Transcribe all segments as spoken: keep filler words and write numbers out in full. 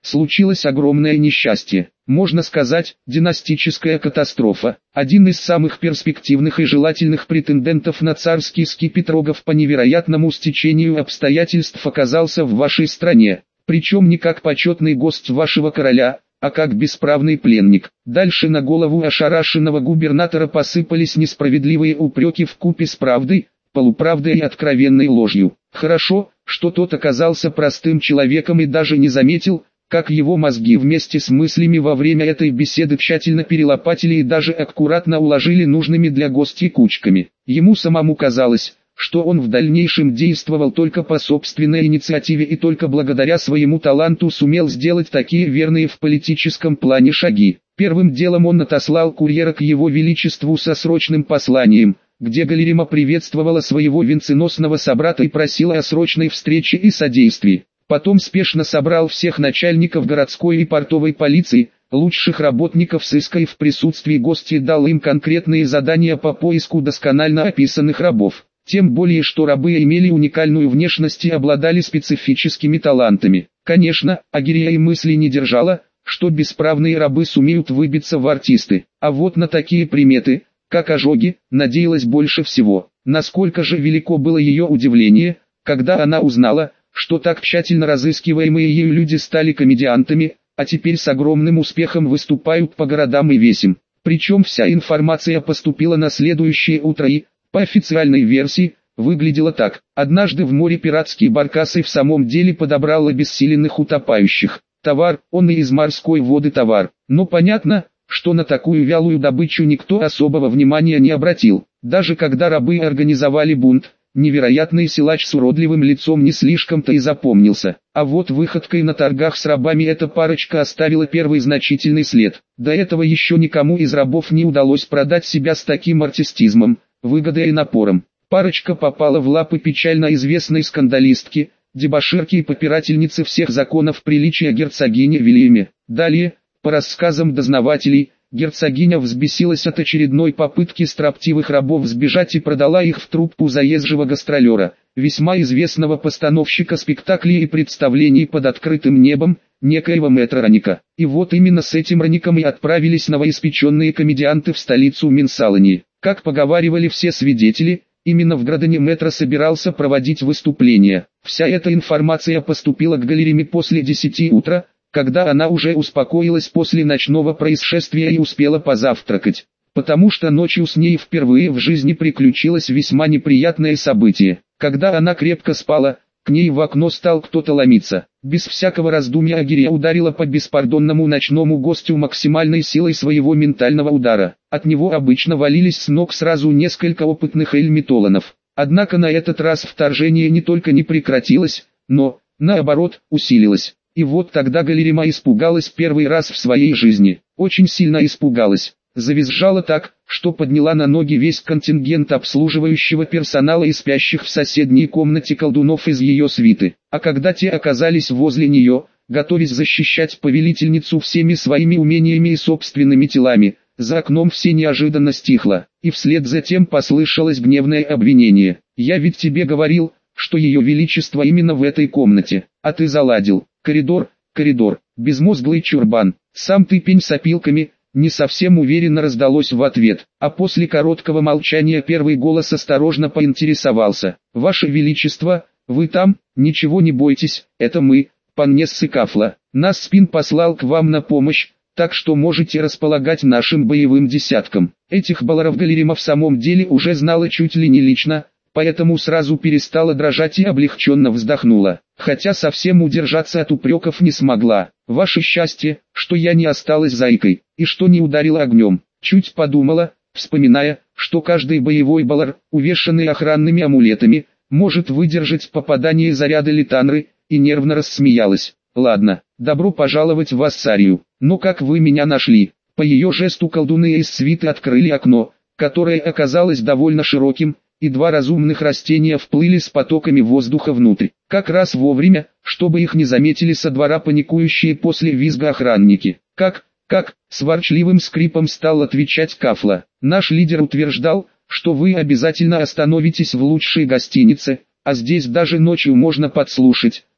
случилось огромное несчастье. Можно сказать, династическая катастрофа. Один из самых перспективных и желательных претендентов на царский скипетрогов по невероятному стечению обстоятельств оказался в вашей стране, причем не как почетный гость вашего короля, а как бесправный пленник. Дальше на голову ошарашенного губернатора посыпались несправедливые упреки вкупе с правдой, полуправдой и откровенной ложью. Хорошо, что тот оказался простым человеком и даже не заметил, как его мозги вместе с мыслями во время этой беседы тщательно перелопатили и даже аккуратно уложили нужными для гостей кучками. Ему самому казалось, что он в дальнейшем действовал только по собственной инициативе и только благодаря своему таланту сумел сделать такие верные в политическом плане шаги. Первым делом он отослал курьера к его величеству со срочным посланием, где Галерима приветствовала своего венценосного собрата и просила о срочной встрече и содействии. Потом спешно собрал всех начальников городской и портовой полиции, лучших работников сыска и в присутствии гостей дал им конкретные задания по поиску досконально описанных рабов. Тем более, что рабы имели уникальную внешность и обладали специфическими талантами. Конечно, Агирия и мысли не держала, что бесправные рабы сумеют выбиться в артисты. А вот на такие приметы, как ожоги, надеялась больше всего. Насколько же велико было ее удивление, когда она узнала, что так тщательно разыскиваемые ею люди стали комедиантами, а теперь с огромным успехом выступают по городам и весям. Причем вся информация поступила на следующее утро и, по официальной версии, выглядела так. Однажды в море пиратский баркас и в самом деле подобрал обессиленных утопающих. Товар, он и из морской воды товар. Но понятно, что на такую вялую добычу никто особого внимания не обратил. Даже когда рабы организовали бунт, невероятный силач с уродливым лицом не слишком-то и запомнился. А вот выходкой на торгах с рабами эта парочка оставила первый значительный след. До этого еще никому из рабов не удалось продать себя с таким артистизмом, выгодой и напором. Парочка попала в лапы печально известной скандалистки, дебоширки и попирательницы всех законов приличия герцогини Вильяме. Далее, по рассказам дознавателей, герцогиня взбесилась от очередной попытки строптивых рабов сбежать и продала их в труппу заезжего гастролера, весьма известного постановщика спектаклей и представлений под открытым небом, некоего мэтра Роника. И вот именно с этим Роником и отправились новоиспеченные комедианты в столицу Минсалонии. Как поговаривали все свидетели, именно в Градане мэтра собирался проводить выступление. Вся эта информация поступила к Галериме после десяти утра, когда она уже успокоилась после ночного происшествия и успела позавтракать, потому что ночью с ней впервые в жизни приключилось весьма неприятное событие. Когда она крепко спала, к ней в окно стал кто-то ломиться. Без всякого раздумья Агирия ударила по беспардонному ночному гостю максимальной силой своего ментального удара. От него обычно валились с ног сразу несколько опытных эльмитолонов. Однако на этот раз вторжение не только не прекратилось, но, наоборот, усилилось. И вот тогда Галерима испугалась первый раз в своей жизни. Очень сильно испугалась. Завизжала так, что подняла на ноги весь контингент обслуживающего персонала и спящих в соседней комнате колдунов из ее свиты. А когда те оказались возле нее, готовясь защищать повелительницу всеми своими умениями и собственными телами, за окном все неожиданно стихло, и вслед за тем послышалось гневное обвинение. «Я ведь тебе говорил, что ее величество именно в этой комнате, а ты заладил. Коридор, коридор, безмозглый чурбан, сам ты пень с опилками», не совсем уверенно раздалось в ответ, а после короткого молчания первый голос осторожно поинтересовался. «Ваше Величество, вы там? Ничего не бойтесь, это мы, Паннессы Кафла. Нас Спин послал к вам на помощь, так что можете располагать нашим боевым десятком». Этих баларов Галерима в самом деле уже знала чуть ли не лично, поэтому сразу перестала дрожать и облегченно вздохнула, хотя совсем удержаться от упреков не смогла. «Ваше счастье, что я не осталась зайкой, и что не ударила огнем». Чуть подумала, вспоминая, что каждый боевой балар, увешанный охранными амулетами, может выдержать попадание заряда литанры, и нервно рассмеялась. «Ладно, добро пожаловать в Ассарию, но как вы меня нашли?» По ее жесту колдуны из свиты открыли окно, которое оказалось довольно широким, и два разумных растения вплыли с потоками воздуха внутрь. Как раз вовремя, чтобы их не заметили со двора паникующие после визга охранники. «Как, как?» — с ворчливым скрипом стал отвечать Кафла. «Наш лидер утверждал, что вы обязательно остановитесь в лучшей гостинице, а здесь даже ночью можно подслушать.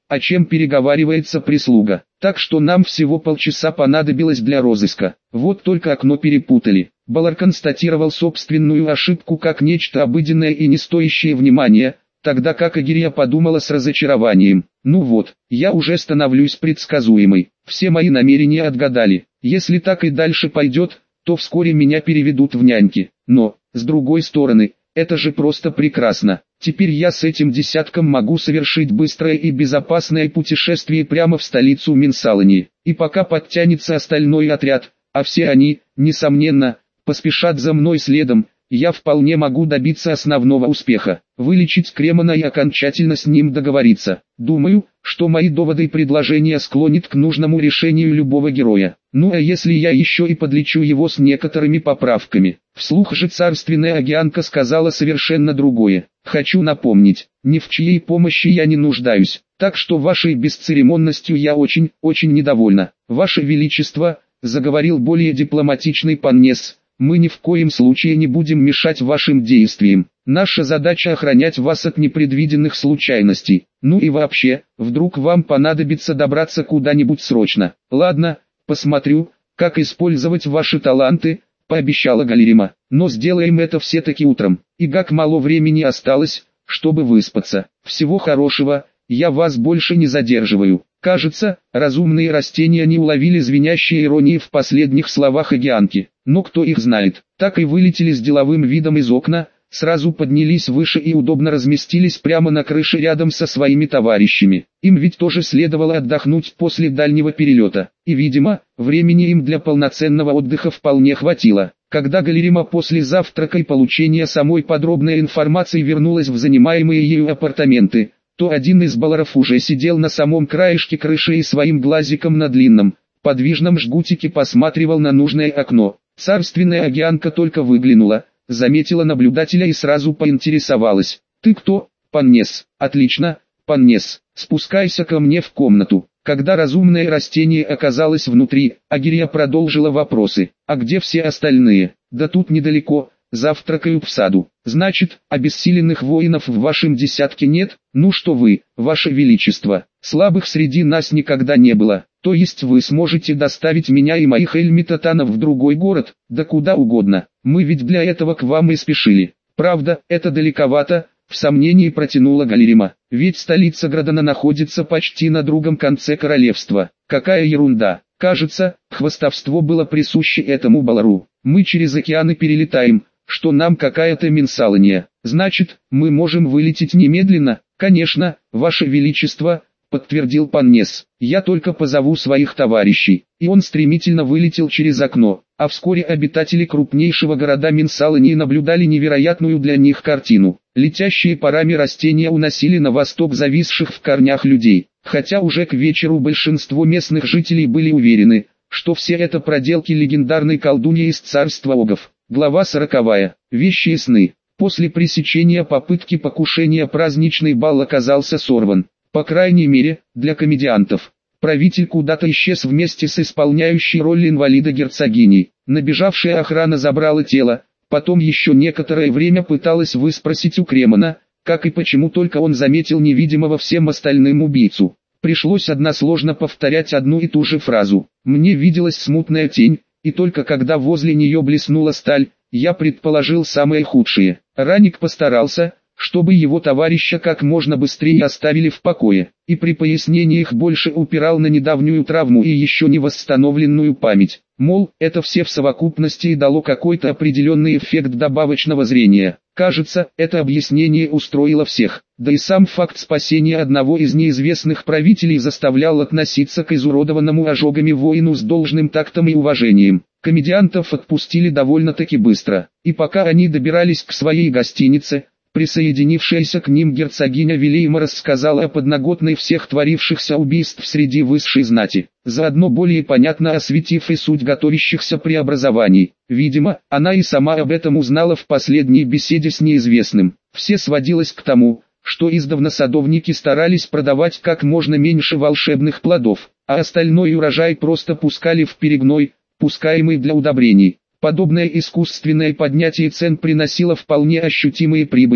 о чем переговаривается прислуга. Так что нам всего полчаса понадобилось для розыска. Вот только окно перепутали. Балар констатировал собственную ошибку как нечто обыденное и не стоящее внимания, тогда как Агирия подумала с разочарованием. Ну вот, я уже становлюсь предсказуемой. Все мои намерения отгадали. Если так и дальше пойдет, то вскоре меня переведут в няньки. Но, с другой стороны, это же просто прекрасно. Теперь я с этим десятком могу совершить быстрое и безопасное путешествие прямо в столицу Минсалании. И пока подтянется остальной отряд, а все они, несомненно, поспешат за мной следом, я вполне могу добиться основного успеха, вылечить Кремона и окончательно с ним договориться. Думаю, что мои доводы и предложения склонят к нужному решению любого героя. Ну а если я еще и подлечу его с некоторыми поправками? Вслух же царственная Агианка сказала совершенно другое. Хочу напомнить, ни в чьей помощи я не нуждаюсь, так что вашей бесцеремонностью я очень, очень недовольна. Ваше Величество, заговорил более дипломатичный Паннес, мы ни в коем случае не будем мешать вашим действиям. Наша задача охранять вас от непредвиденных случайностей. Ну и вообще, вдруг вам понадобится добраться куда-нибудь срочно. Ладно, посмотрю, как использовать ваши таланты, пообещала Галерима. Но сделаем это все-таки утром. И как мало времени осталось, чтобы выспаться. Всего хорошего, я вас больше не задерживаю. Кажется, разумные растения не уловили звенящей иронии в последних словах Агианки. Но кто их знает, так и вылетели с деловым видом из окна, сразу поднялись выше и удобно разместились прямо на крыше рядом со своими товарищами. Им ведь тоже следовало отдохнуть после дальнего перелета, и, видимо, времени им для полноценного отдыха вполне хватило. Когда Галерима после завтрака и получения самой подробной информации вернулась в занимаемые ею апартаменты, то один из баларов уже сидел на самом краешке крыши и своим глазиком на длинном, подвижном жгутике посматривал на нужное окно. Царственная Агианка только выглянула, заметила наблюдателя и сразу поинтересовалась. «Ты кто, Паннес?» «Отлично, Паннес, спускайся ко мне в комнату». Когда разумное растение оказалось внутри, Агирия продолжила вопросы. «А где все остальные?» «Да тут недалеко, завтракают в саду». «Значит, обессиленных воинов в вашем десятке нет?» «Ну что вы, ваше величество, слабых среди нас никогда не было. То есть вы сможете доставить меня и моих эльмитатанов в другой город, да куда угодно. Мы ведь для этого к вам и спешили. Правда, это далековато», в сомнении протянула Галерима. «Ведь столица Градана находится почти на другом конце королевства». «Какая ерунда. Кажется, хвастовство было присуще этому балару. Мы через океаны перелетаем, что нам какая-то Минсалания. Значит, мы можем вылететь немедленно?» «Конечно, ваше величество», подтвердил Паннес. «Я только позову своих товарищей». И он стремительно вылетел через окно, а вскоре обитатели крупнейшего города Минсалании наблюдали невероятную для них картину. Летящие парами растения уносили на восток зависших в корнях людей, хотя уже к вечеру большинство местных жителей были уверены, что все это проделки легендарной колдуньи из царства Огов. Глава сороковая. Вещи и сны. После пресечения попытки покушения праздничный бал оказался сорван. По крайней мере, для комедиантов. Правитель куда-то исчез вместе с исполняющей роль инвалида герцогиней. Набежавшая охрана забрала тело, потом еще некоторое время пыталась выспросить у Кремона, как и почему только он заметил невидимого всем остальным убийцу. Пришлось односложно повторять одну и ту же фразу. «Мне виделась смутная тень, и только когда возле нее блеснула сталь, я предположил самое худшее». Раник постарался, чтобы его товарища как можно быстрее оставили в покое, и при пояснениях больше упирал на недавнюю травму и еще не восстановленную память. Мол, это все в совокупности и дало какой-то определенный эффект добавочного зрения. Кажется, это объяснение устроило всех, да и сам факт спасения одного из неизвестных правителей заставлял относиться к изуродованному ожогами воину с должным тактом и уважением. Комедиантов отпустили довольно-таки быстро, и пока они добирались к своей гостинице, присоединившаяся к ним герцогиня Вилейма рассказала о подноготной всех творившихся убийств среди высшей знати, заодно более понятно осветив и суть готовящихся преобразований. Видимо, она и сама об этом узнала в последней беседе с неизвестным. Все сводилось к тому, что издавна садовники старались продавать как можно меньше волшебных плодов, а остальной урожай просто пускали в перегной, пускаемый для удобрений. Подобное искусственное поднятие цен приносило вполне ощутимые прибыли,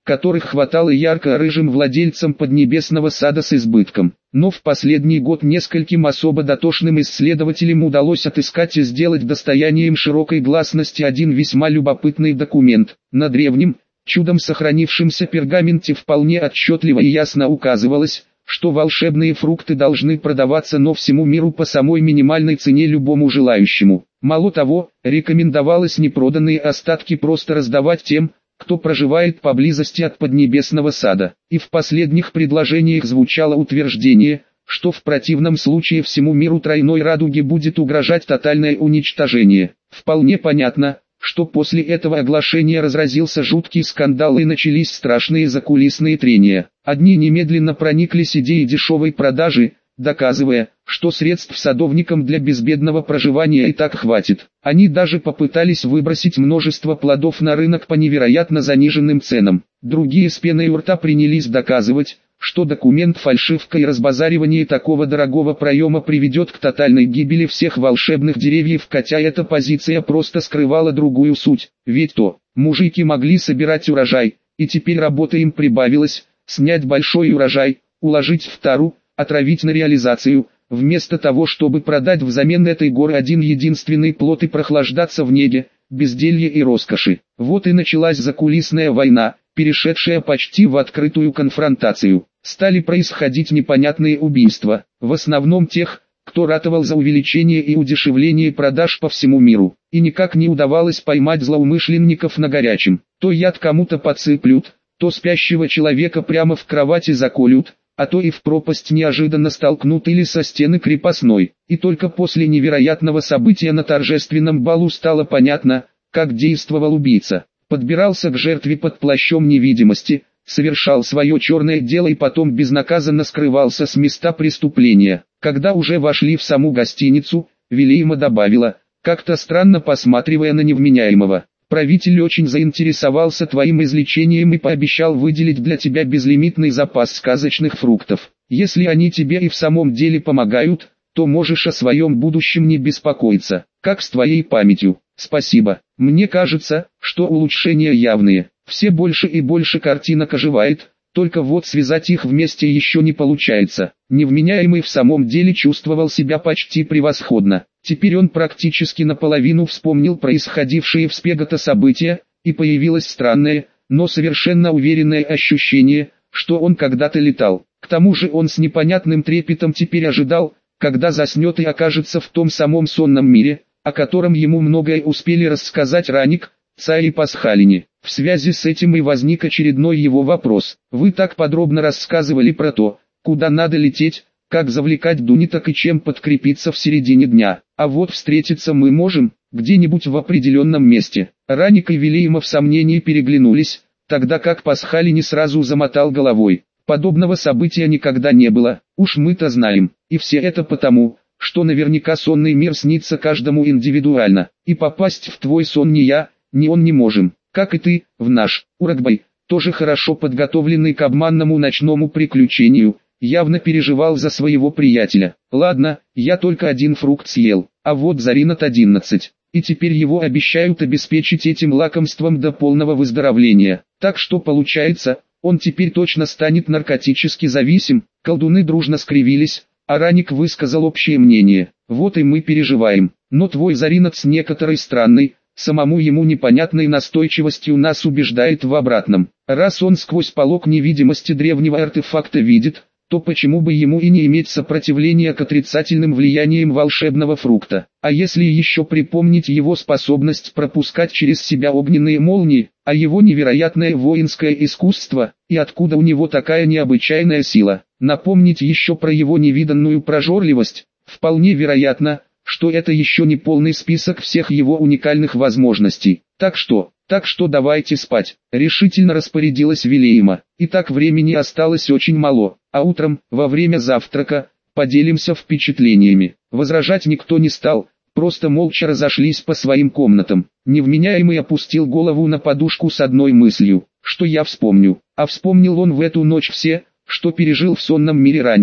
которых хватало ярко-рыжим владельцам Поднебесного сада с избытком. Но в последний год нескольким особо дотошным исследователям удалось отыскать и сделать достоянием широкой гласности один весьма любопытный документ. На древнем, чудом сохранившемся пергаменте вполне отчетливо и ясно указывалось, что волшебные фрукты должны продаваться но всему миру по самой минимальной цене любому желающему. Мало того, рекомендовалось непроданные остатки просто раздавать тем, кто проживает поблизости от Поднебесного сада. И в последних предложениях звучало утверждение, что в противном случае всему миру тройной радуги будет угрожать тотальное уничтожение. Вполне понятно, что после этого оглашения разразился жуткий скандал и начались страшные закулисные трения. Одни немедленно прониклись идеей дешевой продажи, доказывая, что средств садовникам для безбедного проживания и так хватит. Они даже попытались выбросить множество плодов на рынок по невероятно заниженным ценам. Другие с пеной у рта принялись доказывать, что документ фальшивка и разбазаривание такого дорогого проема приведет к тотальной гибели всех волшебных деревьев, хотя эта позиция просто скрывала другую суть. Ведь то, мужики могли собирать урожай, и теперь работа им прибавилась, снять большой урожай, уложить в тару, отравить на реализацию, вместо того чтобы продать взамен этой горы один единственный плод и прохлаждаться в неге, безделье и роскоши. Вот и началась закулисная война, перешедшая почти в открытую конфронтацию. Стали происходить непонятные убийства, в основном тех, кто ратовал за увеличение и удешевление продаж по всему миру, и никак не удавалось поймать злоумышленников на горячем. То яд кому-то подсыплют, то спящего человека прямо в кровати заколют, а то и в пропасть неожиданно столкнут или со стены крепостной. И только после невероятного события на торжественном балу стало понятно, как действовал убийца. Подбирался к жертве под плащом невидимости, совершал свое черное дело и потом безнаказанно скрывался с места преступления. Когда уже вошли в саму гостиницу, Вилейма добавила, как-то странно посматривая на невменяемого: «Правитель очень заинтересовался твоим излечением и пообещал выделить для тебя безлимитный запас сказочных фруктов. Если они тебе и в самом деле помогают, то можешь о своем будущем не беспокоиться. Как с твоей памятью?» «Спасибо. Мне кажется, что улучшения явные. Все больше и больше картинок оживает, только вот связать их вместе еще не получается». Невменяемый в самом деле чувствовал себя почти превосходно. Теперь он практически наполовину вспомнил происходившие в Спегото события, и появилось странное, но совершенно уверенное ощущение, что он когда-то летал. К тому же он с непонятным трепетом теперь ожидал, когда заснет и окажется в том самом сонном мире, о котором ему многое успели рассказать Раник, Цай и Пасхалини. В связи с этим и возник очередной его вопрос. «Вы так подробно рассказывали про то, куда надо лететь, как завлекать дуниток и чем подкрепиться в середине дня. А вот встретиться мы можем, где-нибудь в определенном месте». Раник и Вилейма в сомнении переглянулись, тогда как Пасхалини сразу замотал головой. «Подобного события никогда не было, уж мы-то знаем, и все это потому, что наверняка сонный мир снится каждому индивидуально, и попасть в твой сон ни я, ни он не можем, как и ты, в наш. Урагбай, тоже хорошо подготовленный к обманному ночному приключению, явно переживал за своего приятеля. Ладно, я только один фрукт съел, а вот Заринат одиннадцать, и теперь его обещают обеспечить этим лакомством до полного выздоровления. Так что получается, он теперь точно станет наркотически зависим». Колдуны дружно скривились, а Раник высказал общее мнение. «Вот и мы переживаем, но твой Заринат с некоторой странной, самому ему непонятной настойчивостью нас убеждает в обратном. Раз он сквозь полог невидимости древнего артефакта видит, то почему бы ему и не иметь сопротивления к отрицательным влияниям волшебного фрукта? А если еще припомнить его способность пропускать через себя огненные молнии, а его невероятное воинское искусство, и откуда у него такая необычайная сила? Напомнить еще про его невиданную прожорливость? Вполне вероятно, что это еще не полный список всех его уникальных возможностей. Так что, так что давайте спать, решительно распорядилась Вилейма. И так времени осталось очень мало, а утром, во время завтрака, поделимся впечатлениями. Возражать никто не стал, просто молча разошлись по своим комнатам. Невменяемый опустил голову на подушку с одной мыслью, что я вспомню. А вспомнил он в эту ночь все, что пережил в сонном мире раньше.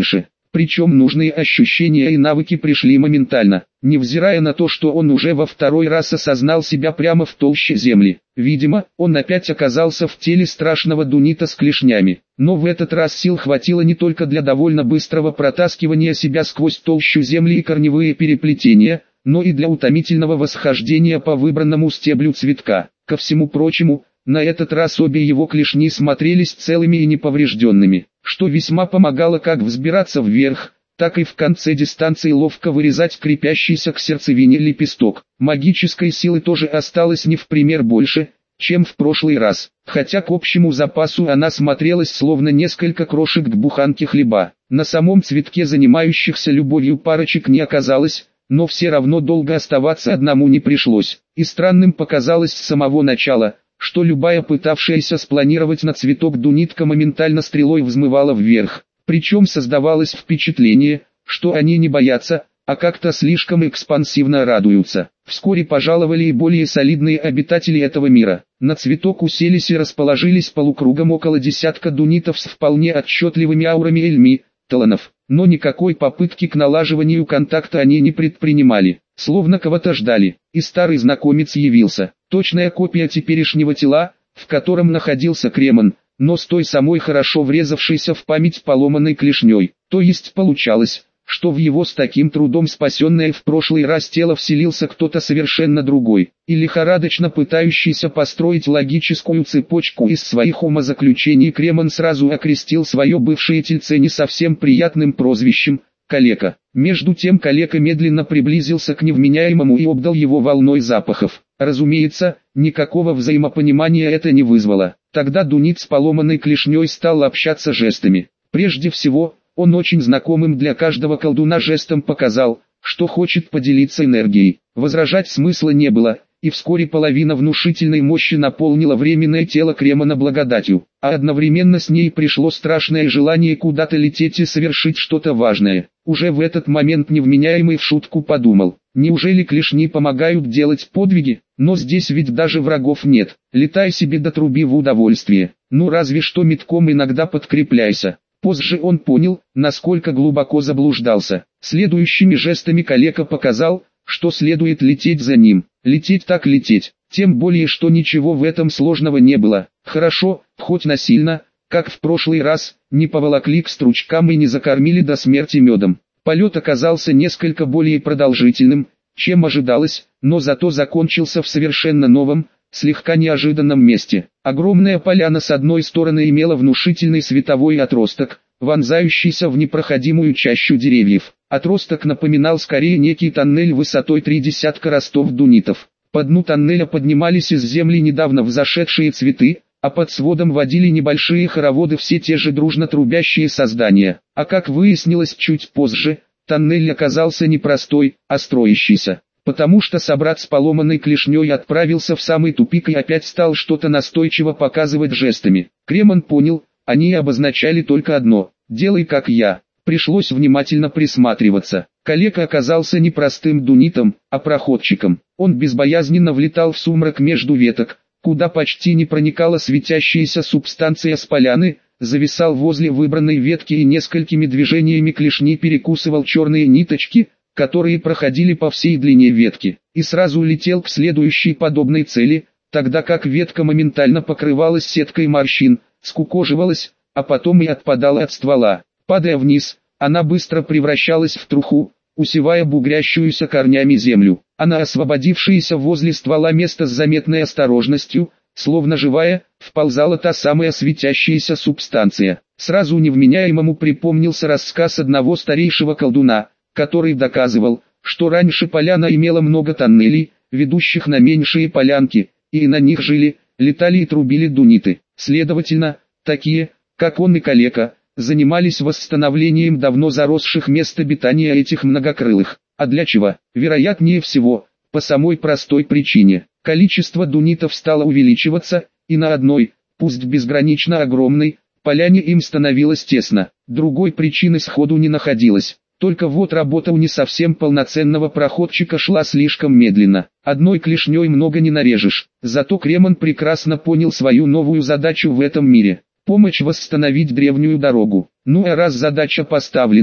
Причем нужные ощущения и навыки пришли моментально, невзирая на то, что он уже во второй раз осознал себя прямо в толще земли. Видимо, он опять оказался в теле страшного дунита с клешнями. Но в этот раз сил хватило не только для довольно быстрого протаскивания себя сквозь толщу земли и корневые переплетения, но и для утомительного восхождения по выбранному стеблю цветка. Ко всему прочему, на этот раз обе его клешни смотрелись целыми и неповрежденными, что весьма помогало как взбираться вверх, так и в конце дистанции ловко вырезать крепящийся к сердцевине лепесток. Магической силы тоже осталось не в пример больше, чем в прошлый раз, хотя к общему запасу она смотрелась словно несколько крошек к буханке хлеба. На самом цветке занимающихся любовью парочек не оказалось, но все равно долго оставаться одному не пришлось, и странным показалось с самого начала, что любая пытавшаяся спланировать на цветок дунитка моментально стрелой взмывала вверх, причем создавалось впечатление, что они не боятся, а как-то слишком экспансивно радуются. Вскоре пожаловали и более солидные обитатели этого мира. На цветок уселись и расположились полукругом около десятка дунитов с вполне отчетливыми аурами эльми, таланов, но никакой попытки к налаживанию контакта они не предпринимали, словно кого-то ждали. И старый знакомец явился, точная копия теперешнего тела, в котором находился Кремон, но с той самой хорошо врезавшейся в память поломанной клешней. То есть получалось, что в его с таким трудом спасенное в прошлый раз тело вселился кто-то совершенно другой, и лихорадочно пытающийся построить логическую цепочку из своих умозаключений, Кремон сразу окрестил свое бывшее тельце не совсем приятным прозвищем «Калека». Между тем Калека медленно приблизился к невменяемому и обдал его волной запахов. Разумеется, никакого взаимопонимания это не вызвало. Тогда дунит с поломанной клешней стал общаться жестами. Прежде всего, он очень знакомым для каждого колдуна жестом показал, что хочет поделиться энергией. Возражать смысла не было, и вскоре половина внушительной мощи наполнила временное тело Кремона благодатью, а одновременно с ней пришло страшное желание куда-то лететь и совершить что-то важное. Уже в этот момент невменяемый в шутку подумал: неужели клешни помогают делать подвиги? Но здесь ведь даже врагов нет, летай себе до труби в удовольствие, ну разве что метком иногда подкрепляйся. Позже он понял, насколько глубоко заблуждался. Следующими жестами Калека показал, что следует лететь за ним. Лететь так лететь, тем более что ничего в этом сложного не было. Хорошо, хоть насильно, как в прошлый раз, не поволокли к стручкам и не закормили до смерти медом. Полет оказался несколько более продолжительным, чем ожидалось, но зато закончился в совершенно новом, слегка неожиданном месте. Огромная поляна с одной стороны имела внушительный световой отросток, вонзающийся в непроходимую чащу деревьев. Отросток напоминал скорее некий тоннель высотой три десятка ростов дунитов. По дну тоннеля поднимались из земли недавно взошедшие цветы, а под сводом водили небольшие хороводы все те же дружно трубящие создания. А как выяснилось чуть позже, тоннель оказался не простой, а строящийся. Потому что собрат с поломанной клешней отправился в самый тупик и опять стал что-то настойчиво показывать жестами. Кремон понял, они обозначали только одно: «Делай как я». Пришлось внимательно присматриваться. Калека оказался не простым дунитом, а проходчиком. Он безбоязненно влетал в сумрак между веток, куда почти не проникала светящаяся субстанция с поляны, зависал возле выбранной ветки и несколькими движениями клешни перекусывал черные ниточки, которые проходили по всей длине ветки, и сразу летел к следующей подобной цели, тогда как ветка моментально покрывалась сеткой морщин, скукоживалась, а потом и отпадала от ствола. Падая вниз, она быстро превращалась в труху, усевая бугрящуюся корнями землю, а на освободившееся возле ствола место с заметной осторожностью, словно живая, вползала та самая светящаяся субстанция. Сразу невменяемому припомнился рассказ одного старейшего колдуна, который доказывал, что раньше поляна имела много тоннелей, ведущих на меньшие полянки, и на них жили, летали и трубили дуниты. Следовательно, такие, как он и Калека, занимались восстановлением давно заросших мест обитания этих многокрылых. А для чего? Вероятнее всего, по самой простой причине. Количество дунитов стало увеличиваться, и на одной, пусть безгранично огромной, поляне им становилось тесно. Другой причины сходу не находилось. Только вот работа у не совсем полноценного проходчика шла слишком медленно. Одной клешней много не нарежешь. Зато Кремон прекрасно понял свою новую задачу в этом мире. Помочь восстановить древнюю дорогу. Ну а раз задача поставлена,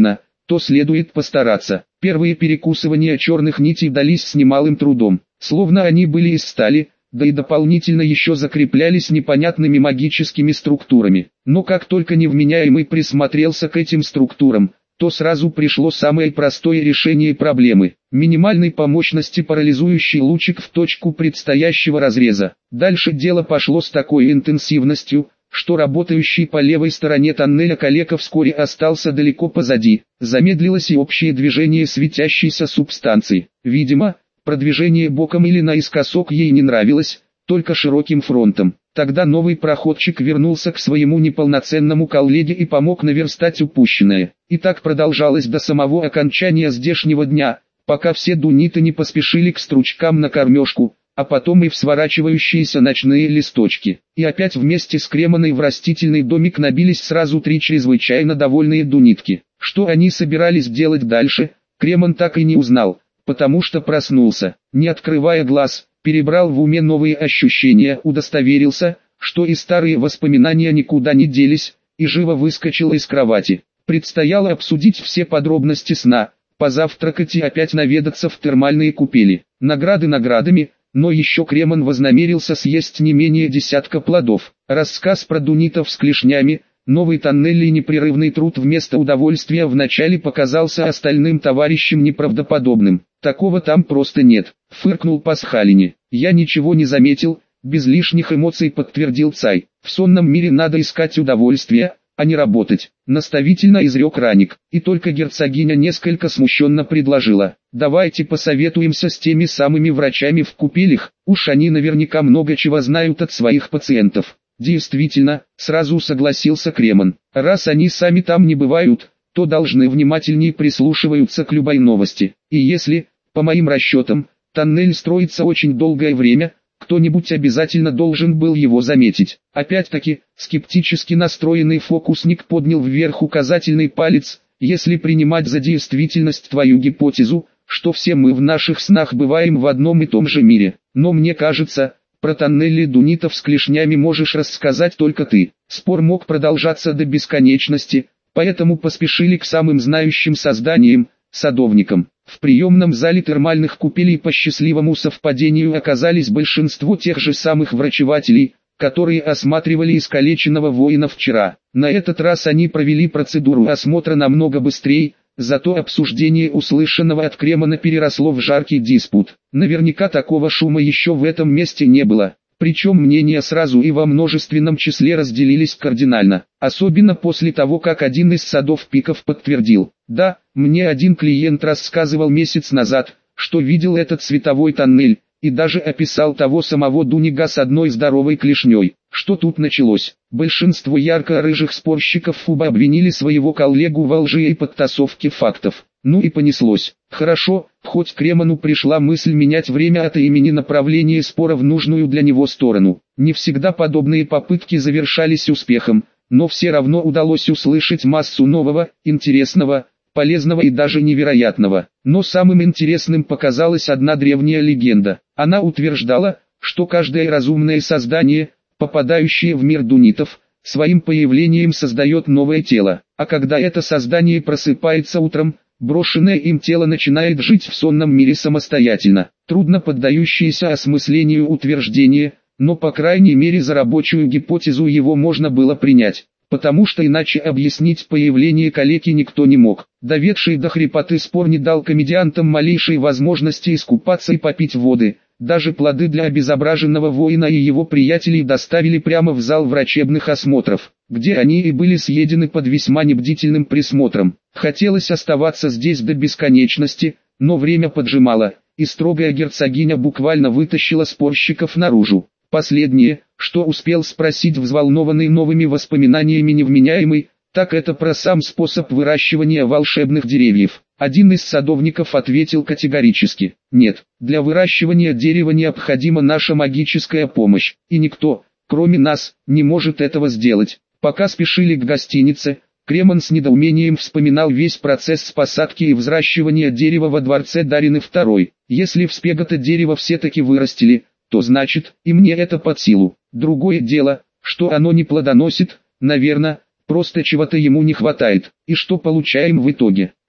то следует постараться. Первые перекусывания черных нитей дались с немалым трудом, словно они были из стали, да и дополнительно еще закреплялись непонятными магическими структурами. Но как только невменяемый присмотрелся к этим структурам, то сразу пришло самое простое решение проблемы. Минимальной по мощности парализующий лучик в точку предстоящего разреза. Дальше дело пошло с такой интенсивностью, что работающий по левой стороне тоннеля калека вскоре остался далеко позади. Замедлилось и общее движение светящейся субстанции. Видимо, продвижение боком или наискосок ей не нравилось, только широким фронтом. Тогда новый проходчик вернулся к своему неполноценному коллеге и помог наверстать упущенное. И так продолжалось до самого окончания здешнего дня, пока все дуниты не поспешили к стручкам на кормежку, а потом и в сворачивающиеся ночные листочки. И опять вместе с Кремоной в растительный домик набились сразу три чрезвычайно довольные дунитки. Что они собирались делать дальше, Кремон так и не узнал, потому что проснулся, не открывая глаз, перебрал в уме новые ощущения, удостоверился, что и старые воспоминания никуда не делись, и живо выскочил из кровати. Предстояло обсудить все подробности сна, позавтракать и опять наведаться в термальные купели. Награды наградами, но еще Кремон вознамерился съесть не менее десятка плодов. Рассказ про дунитов с клешнями, новый тоннель и непрерывный труд вместо удовольствия вначале показался остальным товарищам неправдоподобным. Такого там просто нет, фыркнул Пасхалини. Я ничего не заметил, без лишних эмоций подтвердил Цай. В сонном мире надо искать удовольствие, а не работать, наставительно изрек Раник. И только герцогиня несколько смущенно предложила: давайте посоветуемся с теми самыми врачами в купелях, уж они наверняка много чего знают от своих пациентов. Действительно, сразу согласился Кремон, раз они сами там не бывают, то должны внимательнее прислушиваться к любой новости. И если, по моим расчетам, тоннель строится очень долгое время, кто-нибудь обязательно должен был его заметить. Опять-таки, скептически настроенный фокусник поднял вверх указательный палец: если принимать за действительность твою гипотезу, что все мы в наших снах бываем в одном и том же мире. Но мне кажется, про тоннели дунитов с клешнями можешь рассказать только ты. Спор мог продолжаться до бесконечности, поэтому поспешили к самым знающим созданиям, садовникам. В приемном зале термальных купелей по счастливому совпадению оказались большинство тех же самых врачевателей, которые осматривали искалеченного воина вчера. На этот раз они провели процедуру осмотра намного быстрее, зато обсуждение услышанного от Кремона переросло в жаркий диспут. Наверняка такого шума еще в этом месте не было. Причем мнения сразу и во множественном числе разделились кардинально. Особенно после того, как один из садов пиков подтвердил: да, мне один клиент рассказывал месяц назад, что видел этот световой тоннель, и даже описал того самого Дунига с одной здоровой клешней. Что тут началось? Большинство ярко-рыжих спорщиков ФУБа обвинили своего коллегу во лжи и подтасовке фактов. Ну и понеслось. Хорошо, хоть Кремону пришла мысль менять время от имени направления спора в нужную для него сторону. Не всегда подобные попытки завершались успехом, но все равно удалось услышать массу нового, интересного, полезного и даже невероятного. Но самым интересным показалась одна древняя легенда. Она утверждала, что каждое разумное создание, попадающее в мир дунитов, своим появлением создает новое тело. А когда это создание просыпается утром, брошенное им тело начинает жить в сонном мире самостоятельно. Трудно поддающееся осмыслению утверждение, но по крайней мере за рабочую гипотезу его можно было принять, потому что иначе объяснить появление калеки никто не мог. Доведший до хрипоты спор не дал комедиантам малейшей возможности искупаться и попить воды. Даже плоды для обезображенного воина и его приятелей доставили прямо в зал врачебных осмотров, где они и были съедены под весьма небдительным присмотром. Хотелось оставаться здесь до бесконечности, но время поджимало, и строгая герцогиня буквально вытащила спорщиков наружу. Последнее, что успел спросить взволнованный новыми воспоминаниями невменяемый, так это про сам способ выращивания волшебных деревьев. Один из садовников ответил категорически: нет, для выращивания дерева необходима наша магическая помощь, и никто, кроме нас, не может этого сделать. Пока спешили к гостинице, Кремон с недоумением вспоминал весь процесс посадки и взращивания дерева во дворце Дарины второй. Если в Спегото дерево все-таки вырастили, то значит, и мне это под силу. Другое дело, что оно не плодоносит, наверное, просто чего-то ему не хватает. И что получаем в итоге?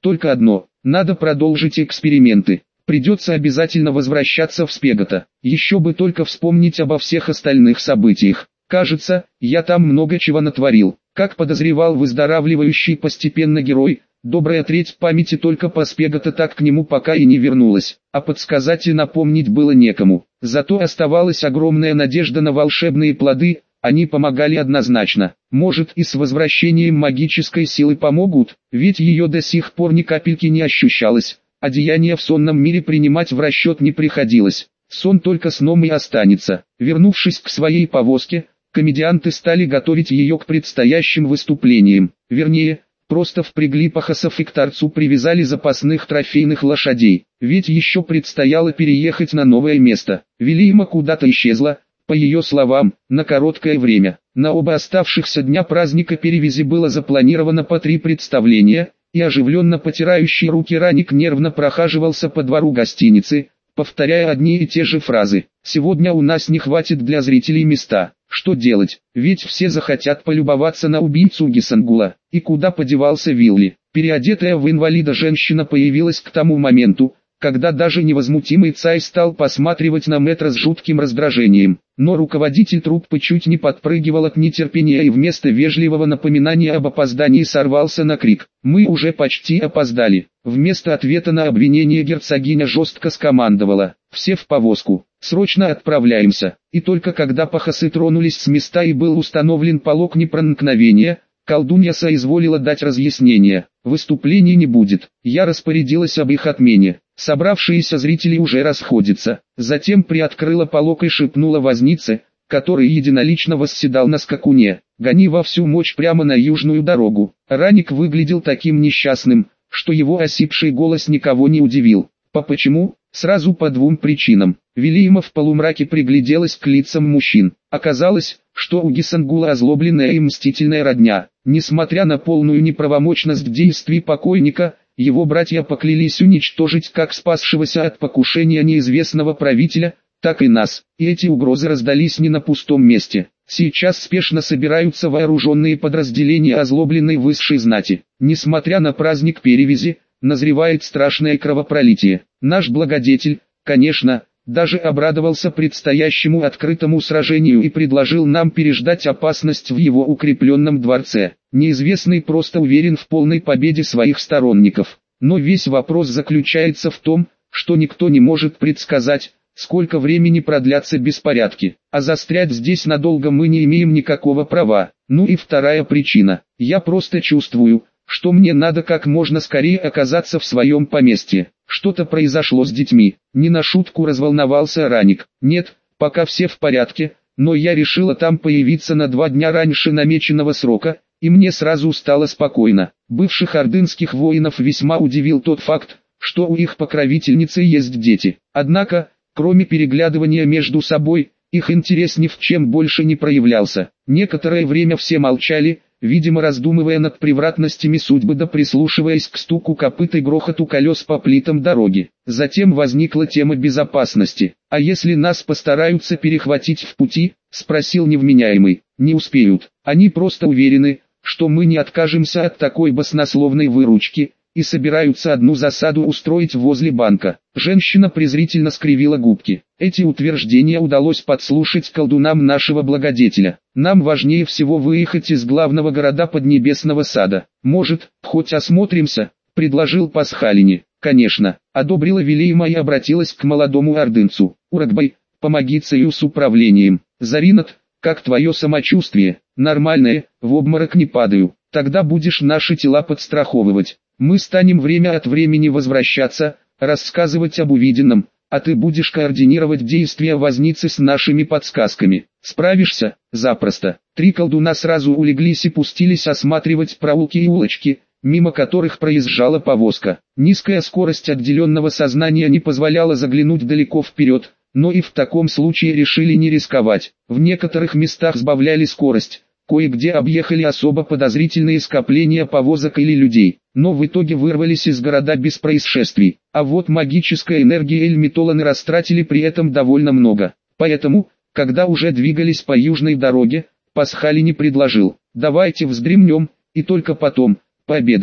Только одно, надо продолжить эксперименты. Придется обязательно возвращаться в Спегото. Еще бы только вспомнить обо всех остальных событиях. Кажется, я там много чего натворил. Как подозревал выздоравливающий постепенно герой, добрая треть памяти только по Спегото так к нему пока и не вернулась, а подсказать и напомнить было некому. Зато оставалась огромная надежда на волшебные плоды, они помогали однозначно. Может, и с возвращением магической силы помогут, ведь ее до сих пор ни капельки не ощущалось. А деяния в сонном мире принимать в расчет не приходилось. Сон только сном и останется. Вернувшись к своей повозке, комедианты стали готовить ее к предстоящим выступлениям. Вернее, просто впрягли пахасов и к торцу привязали запасных трофейных лошадей. Ведь еще предстояло переехать на новое место. Вилима куда-то исчезла, по ее словам, на короткое время. На оба оставшихся дня праздника перевязи было запланировано по три представления, и оживленно потирающий руки Раник нервно прохаживался по двору гостиницы, повторяя одни и те же фразы. «Сегодня у нас не хватит для зрителей места. Что делать? Ведь все захотят полюбоваться на убийцу Гисангула». И куда подевался Вилли? Переодетая в инвалида женщина появилась к тому моменту, когда даже невозмутимый Цай стал посматривать на Мэтра с жутким раздражением. Но руководитель труппы чуть не подпрыгивал от нетерпения и вместо вежливого напоминания об опоздании сорвался на крик. «Мы уже почти опоздали». Вместо ответа на обвинение герцогиня жестко скомандовала: «Все в повозку, срочно отправляемся». И только когда пахасы тронулись с места и был установлен полог непроникновения, колдунья соизволила дать разъяснение. «Выступлений не будет, я распорядилась об их отмене. Собравшиеся зрители уже расходятся». Затем приоткрыла полог и шепнула вознице, который единолично восседал на скакуне: «Гони во всю мощь прямо на южную дорогу». Раник выглядел таким несчастным, что его осипший голос никого не удивил. По почему? Сразу по двум причинам. Вилима в полумраке пригляделась к лицам мужчин. Оказалось, что у Гисангула озлобленная и мстительная родня. Несмотря на полную неправомочность действий покойника, его братья поклялись уничтожить как спасшегося от покушения неизвестного правителя, так и нас. И эти угрозы раздались не на пустом месте. Сейчас спешно собираются вооруженные подразделения озлобленной высшей знати. Несмотря на праздник перевязи, назревает страшное кровопролитие. Наш благодетель, конечно, даже обрадовался предстоящему открытому сражению и предложил нам переждать опасность в его укрепленном дворце. Неизвестный просто уверен в полной победе своих сторонников. Но весь вопрос заключается в том, что никто не может предсказать, сколько времени продлятся беспорядки. А застрять здесь надолго мы не имеем никакого права. Ну и вторая причина. Я просто чувствую, что мне надо как можно скорее оказаться в своем поместье. Что-то произошло с детьми. Не на шутку разволновался Раник. Нет, пока все в порядке, но я решила там появиться на два дня раньше намеченного срока, и мне сразу стало спокойно. Бывших ордынских воинов весьма удивил тот факт, что у их покровительницы есть дети. Однако, кроме переглядывания между собой, их интерес ни в чем больше не проявлялся. Некоторое время все молчали, видимо раздумывая над превратностями судьбы да прислушиваясь к стуку копыт и грохоту колес по плитам дороги. Затем возникла тема безопасности. «А если нас постараются перехватить в пути?» – спросил невменяемый. «Не успеют. Они просто уверены, что мы не откажемся от такой баснословной выручки, и собираются одну засаду устроить возле банка». Женщина презрительно скривила губки. Эти утверждения удалось подслушать колдунам нашего благодетеля. «Нам важнее всего выехать из главного города Поднебесного сада. Может, хоть осмотримся?» – предложил Пасхалини. «Конечно», – одобрила Вилима и обратилась к молодому ордынцу. «Уракбай, помоги Цею с управлением. Заринат, как твое самочувствие?» «Нормальное, в обморок не падаю. Тогда будешь наши тела подстраховывать. Мы станем время от времени возвращаться, рассказывать об увиденном, а ты будешь координировать действия возницы с нашими подсказками. Справишься?» «Запросто». Три колдуна сразу улеглись и пустились осматривать проулки и улочки, мимо которых проезжала повозка. Низкая скорость отделенного сознания не позволяла заглянуть далеко вперед, но и в таком случае решили не рисковать. В некоторых местах сбавляли скорость, кое-где объехали особо подозрительные скопления повозок или людей, но в итоге вырвались из города без происшествий. А вот магической энергии Эльмитоланы растратили при этом довольно много. Поэтому, когда уже двигались по южной дороге, Пасхалини предложил: «Давайте вздремнем, и только потом пообедаем».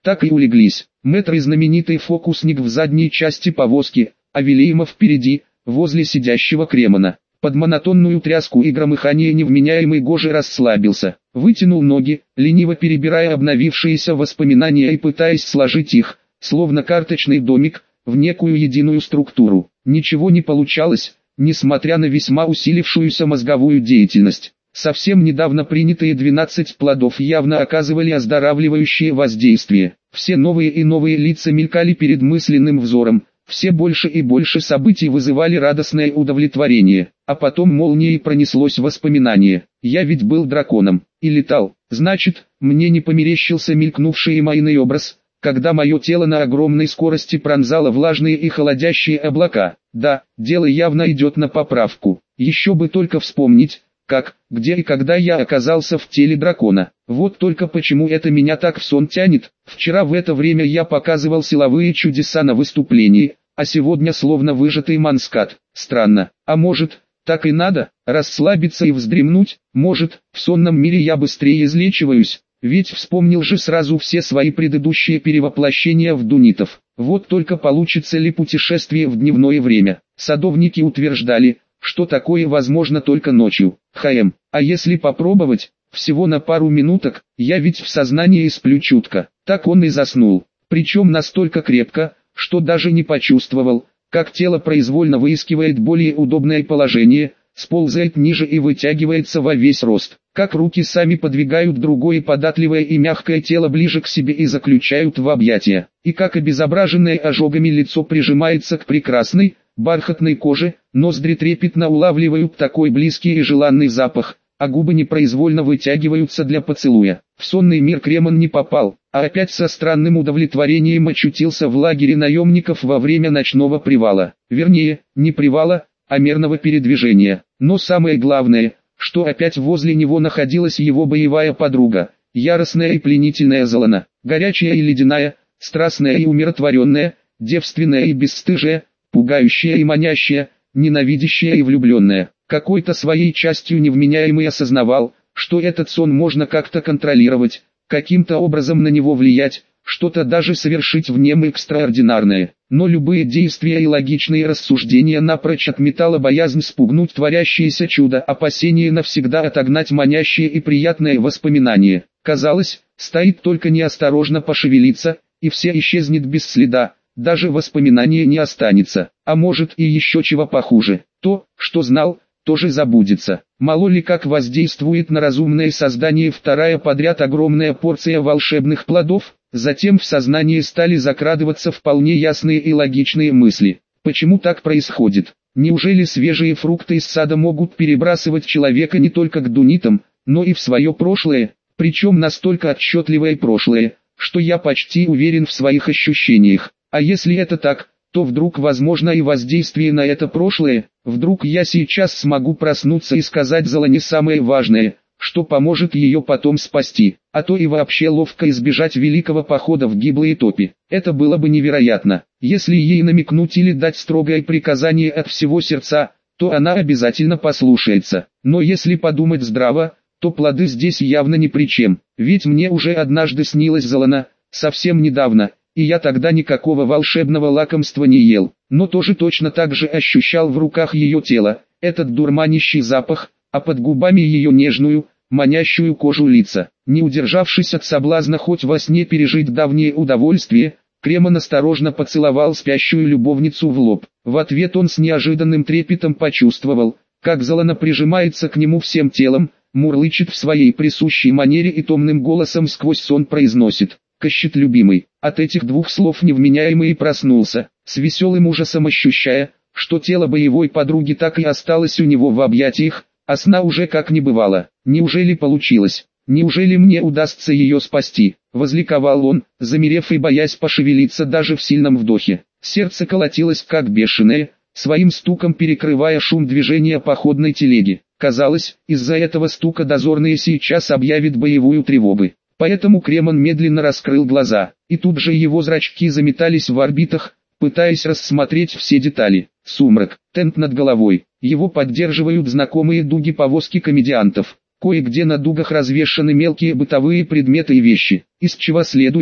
так и улеглись. Мэтр и знаменитый фокусник в задней части повозки, а Вилейма впереди, возле сидящего Кремона. Под монотонную тряску и громыхание невменяемый Гожи расслабился, вытянул ноги, лениво перебирая обновившиеся воспоминания и пытаясь сложить их, словно карточный домик, в некую единую структуру. Ничего не получалось, несмотря на весьма усилившуюся мозговую деятельность. Совсем недавно принятые двенадцать плодов явно оказывали оздоравливающее воздействие. Все новые и новые лица мелькали перед мысленным взором, все больше и больше событий вызывали радостное удовлетворение. А потом молнией пронеслось воспоминание. Я ведь был драконом, и летал. Значит, мне не померещился мелькнувший майный образ, когда мое тело на огромной скорости пронзало влажные и холодящие облака. Да, дело явно идет на поправку. Еще бы только вспомнить, как, где и когда я оказался в теле дракона. Вот только почему это меня так в сон тянет. Вчера в это время я показывал силовые чудеса на выступлении, а сегодня словно выжатый манскат. Странно. А может, так и надо, расслабиться и вздремнуть? Может, в сонном мире я быстрее излечиваюсь? Ведь вспомнил же сразу все свои предыдущие перевоплощения в дунитов. Вот только получится ли путешествие в дневное время? Садовники утверждали, что такое возможно только ночью. Хм, а если попробовать, всего на пару минуток, я ведь в сознании сплю чутко. Так он и заснул. Причем настолько крепко, что даже не почувствовал, как тело произвольно выискивает более удобное положение, сползает ниже и вытягивается во весь рост. Как руки сами подвигают другое податливое и мягкое тело ближе к себе и заключают в объятия. И как обезображенное ожогами лицо прижимается к прекрасной, бархатной коже, ноздри трепетно улавливают такой близкий и желанный запах, а губы непроизвольно вытягиваются для поцелуя. В сонный мир Кремон не попал, а опять со странным удовлетворением очутился в лагере наемников во время ночного привала. Вернее, не привала, а мерного передвижения. Но самое главное, что опять возле него находилась его боевая подруга, яростная и пленительная Залана, горячая и ледяная, страстная и умиротворенная, девственная и бесстыжая, пугающая и манящая, ненавидящая и влюбленная. Какой-то своей частью невменяемый осознавал, что этот сон можно как-то контролировать, каким-то образом на него влиять, что-то даже совершить в нем экстраординарное. Но любые действия и логичные рассуждения напрочь отметала боязнь спугнуть творящееся чудо, опасение навсегда отогнать манящие и приятные воспоминания. Казалось, стоит только неосторожно пошевелиться, и все исчезнет без следа, даже воспоминания не останется. А может и еще чего похуже, то, что знал, тоже забудется. Мало ли как воздействует на разумное создание вторая подряд огромная порция волшебных плодов. Затем в сознании стали закрадываться вполне ясные и логичные мысли. Почему так происходит? Неужели свежие фрукты из сада могут перебрасывать человека не только к дунитам, но и в свое прошлое, причем настолько отчетливое прошлое, что я почти уверен в своих ощущениях. А если это так, то вдруг возможно и воздействие на это прошлое, вдруг я сейчас смогу проснуться и сказать Залане самое важное, что поможет ее потом спасти, а то и вообще ловко избежать великого похода в гиблые топи. Это было бы невероятно. Если ей намекнуть или дать строгое приказание от всего сердца, то она обязательно послушается. Но если подумать здраво, то плоды здесь явно ни при чем. Ведь мне уже однажды снилась Залана, совсем недавно, и я тогда никакого волшебного лакомства не ел, но тоже точно так же ощущал в руках ее тело, этот дурманящий запах, а под губами ее нежную, манящую кожу лица. Не удержавшись от соблазна хоть во сне пережить давнее удовольствие, Кремон осторожно поцеловал спящую любовницу в лоб. В ответ он с неожиданным трепетом почувствовал, как Залана прижимается к нему всем телом, мурлычет в своей присущей манере и томным голосом сквозь сон произносит: «Кащет любимый». От этих двух слов невменяемый проснулся, с веселым ужасом ощущая, что тело боевой подруги так и осталось у него в объятиях, а сна уже как не бывало. Неужели получилось? Неужели мне удастся ее спасти? Возликовал он, замерев и боясь пошевелиться даже в сильном вдохе. Сердце колотилось как бешеное, своим стуком перекрывая шум движения походной телеги. Казалось, из-за этого стука дозорные сейчас объявят боевую тревогу. Поэтому Кремон медленно раскрыл глаза, и тут же его зрачки заметались в орбитах, пытаясь рассмотреть все детали. Сумрак, тент над головой, его поддерживают знакомые дуги повозки комедиантов. Кое-где на дугах развешаны мелкие бытовые предметы и вещи, из чего следует,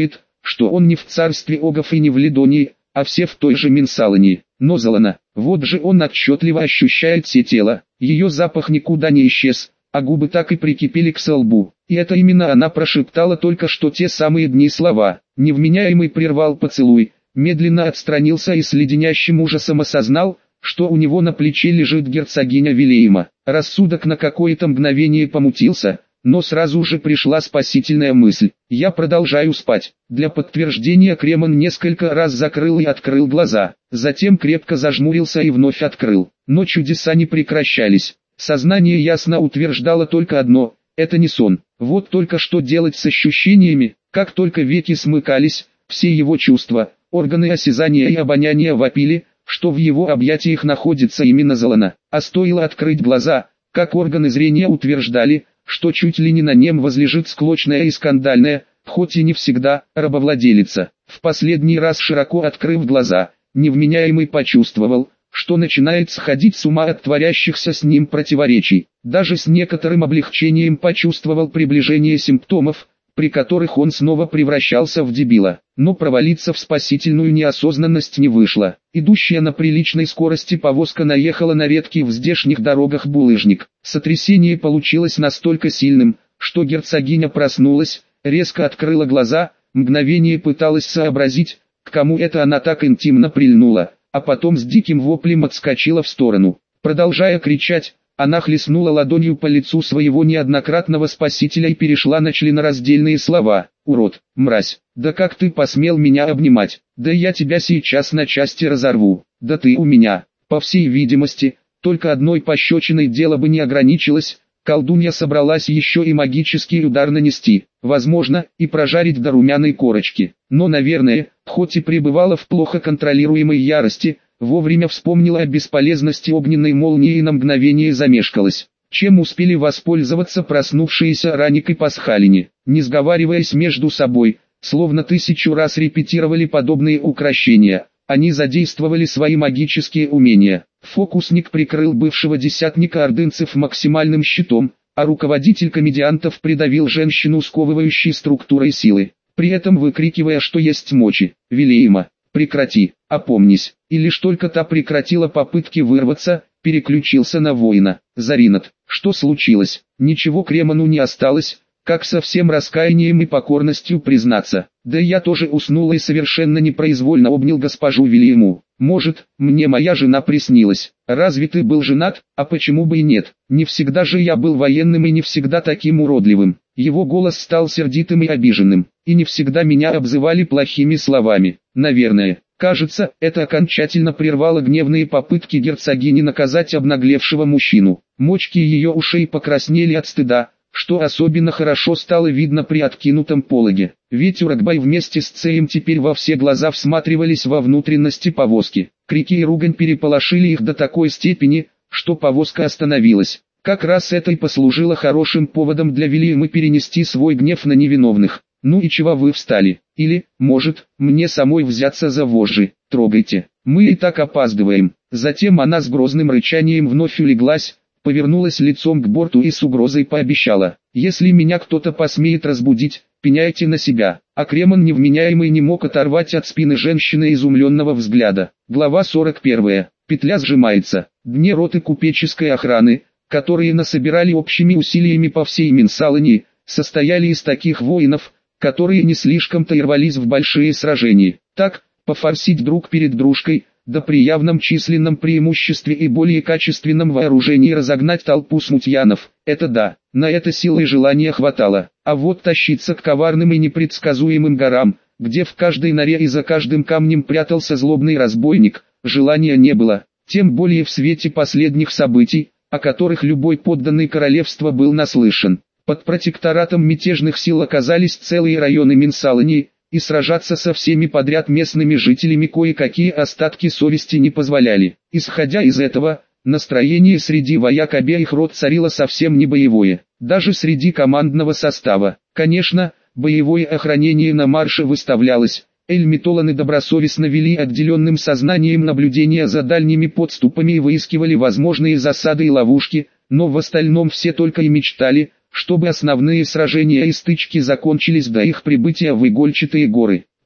что он не в царстве огов и не в Лидонии, а все в той же Минсалонии. Но Залана, вот же он отчетливо ощущает все тело, ее запах никуда не исчез, а губы так и прикипели к лбу. И это именно она прошептала только что те самые дни слова. Невменяемый прервал поцелуй, медленно отстранился и с леденящим ужасом осознал, что у него на плече лежит герцогиня Вилейма. Рассудок на какое-то мгновение помутился, но сразу же пришла спасительная мысль. Я продолжаю спать. Для подтверждения Кремон несколько раз закрыл и открыл глаза, затем крепко зажмурился и вновь открыл. Но чудеса не прекращались. Сознание ясно утверждало только одно – это не сон. Вот только что делать с ощущениями, как только веки смыкались, все его чувства, органы осязания и обоняния вопили, что в его объятиях находится именно Залана. А стоило открыть глаза, как органы зрения утверждали, что чуть ли не на нем возлежит склочная и скандальная, хоть и не всегда, рабовладелица. В последний раз широко открыв глаза, невменяемый почувствовал, что начинает сходить с ума от творящихся с ним противоречий. Даже с некоторым облегчением почувствовал приближение симптомов, при которых он снова превращался в дебила. Но провалиться в спасительную неосознанность не вышло. Идущая на приличной скорости повозка наехала на редкий в здешних дорогах булыжник. Сотрясение получилось настолько сильным, что герцогиня проснулась, резко открыла глаза, мгновение пыталась сообразить, к кому это она так интимно прильнула, а потом с диким воплем отскочила в сторону. Продолжая кричать, она хлестнула ладонью по лицу своего неоднократного спасителя и перешла на членораздельные слова. «Урод, мразь, да как ты посмел меня обнимать? Да я тебя сейчас на части разорву. Да ты у меня, по всей видимости, только одной пощечиной дело бы не ограничилось». Колдунья собралась еще и магический удар нанести, возможно, и прожарить до румяной корочки. Но, наверное, хоть и пребывала в плохо контролируемой ярости, вовремя вспомнила о бесполезности огненной молнии и на мгновение замешкалась. Чем успели воспользоваться проснувшиеся Раник и Пасхалини, не сговариваясь между собой, словно тысячу раз репетировали подобные укрощения. Они задействовали свои магические умения. Фокусник прикрыл бывшего десятника ордынцев максимальным щитом, а руководитель комедиантов придавил женщину сковывающей структурой силы, при этом выкрикивая, что есть мочи: «Вилейма, прекрати, опомнись!» И лишь только та прекратила попытки вырваться, переключился на воина. «Заринат, что случилось?» Ничего Кремону не осталось, как со всем раскаянием и покорностью признаться: «Да я тоже уснул и совершенно непроизвольно обнял госпожу Вильяму. Может, мне моя жена приснилась. Разве ты был женат? А почему бы и нет? Не всегда же я был военным и не всегда таким уродливым». Его голос стал сердитым и обиженным, и не всегда меня обзывали плохими словами. Наверное, кажется, это окончательно прервало гневные попытки герцогини наказать обнаглевшего мужчину. Мочки ее ушей покраснели от стыда, что особенно хорошо стало видно при откинутом пологе. Ведь Урагбай вместе с Цеем теперь во все глаза всматривались во внутренности повозки. Крики и ругань переполошили их до такой степени, что повозка остановилась. Как раз это и послужило хорошим поводом для Вильямы перенести свой гнев на невиновных. «Ну и чего вы встали? Или, может, мне самой взяться за вожжи? Трогайте, мы и так опаздываем». Затем она с грозным рычанием вновь улеглась, повернулась лицом к борту и с угрозой пообещала: «Если меня кто-то посмеет разбудить, пеняйте на себя». А Кремон невменяемый не мог оторвать от спины женщины изумленного взгляда. Глава сорок первая. Петля сжимается. Дни роты купеческой охраны, которые насобирали общими усилиями по всей Минсалонии, состояли из таких воинов, которые не слишком-то и рвались в большие сражения. Так, пофорсить друг перед дружкой, да при явном численном преимуществе и более качественном вооружении разогнать толпу смутьянов, это да, на это силы и желания хватало. А вот тащиться к коварным и непредсказуемым горам, где в каждой норе и за каждым камнем прятался злобный разбойник, желания не было, тем более в свете последних событий, о которых любой подданный королевства был наслышан. Под протекторатом мятежных сил оказались целые районы Минсалонии, и сражаться со всеми подряд местными жителями кое-какие остатки совести не позволяли. Исходя из этого, настроение среди вояк обеих рот царило совсем не боевое, даже среди командного состава. Конечно, боевое охранение на марше выставлялось. Эльмитоланы добросовестно вели отделенным сознанием наблюдения за дальними подступами и выискивали возможные засады и ловушки, но в остальном все только и мечтали, чтобы основные сражения и стычки закончились до их прибытия в Игольчатые горы.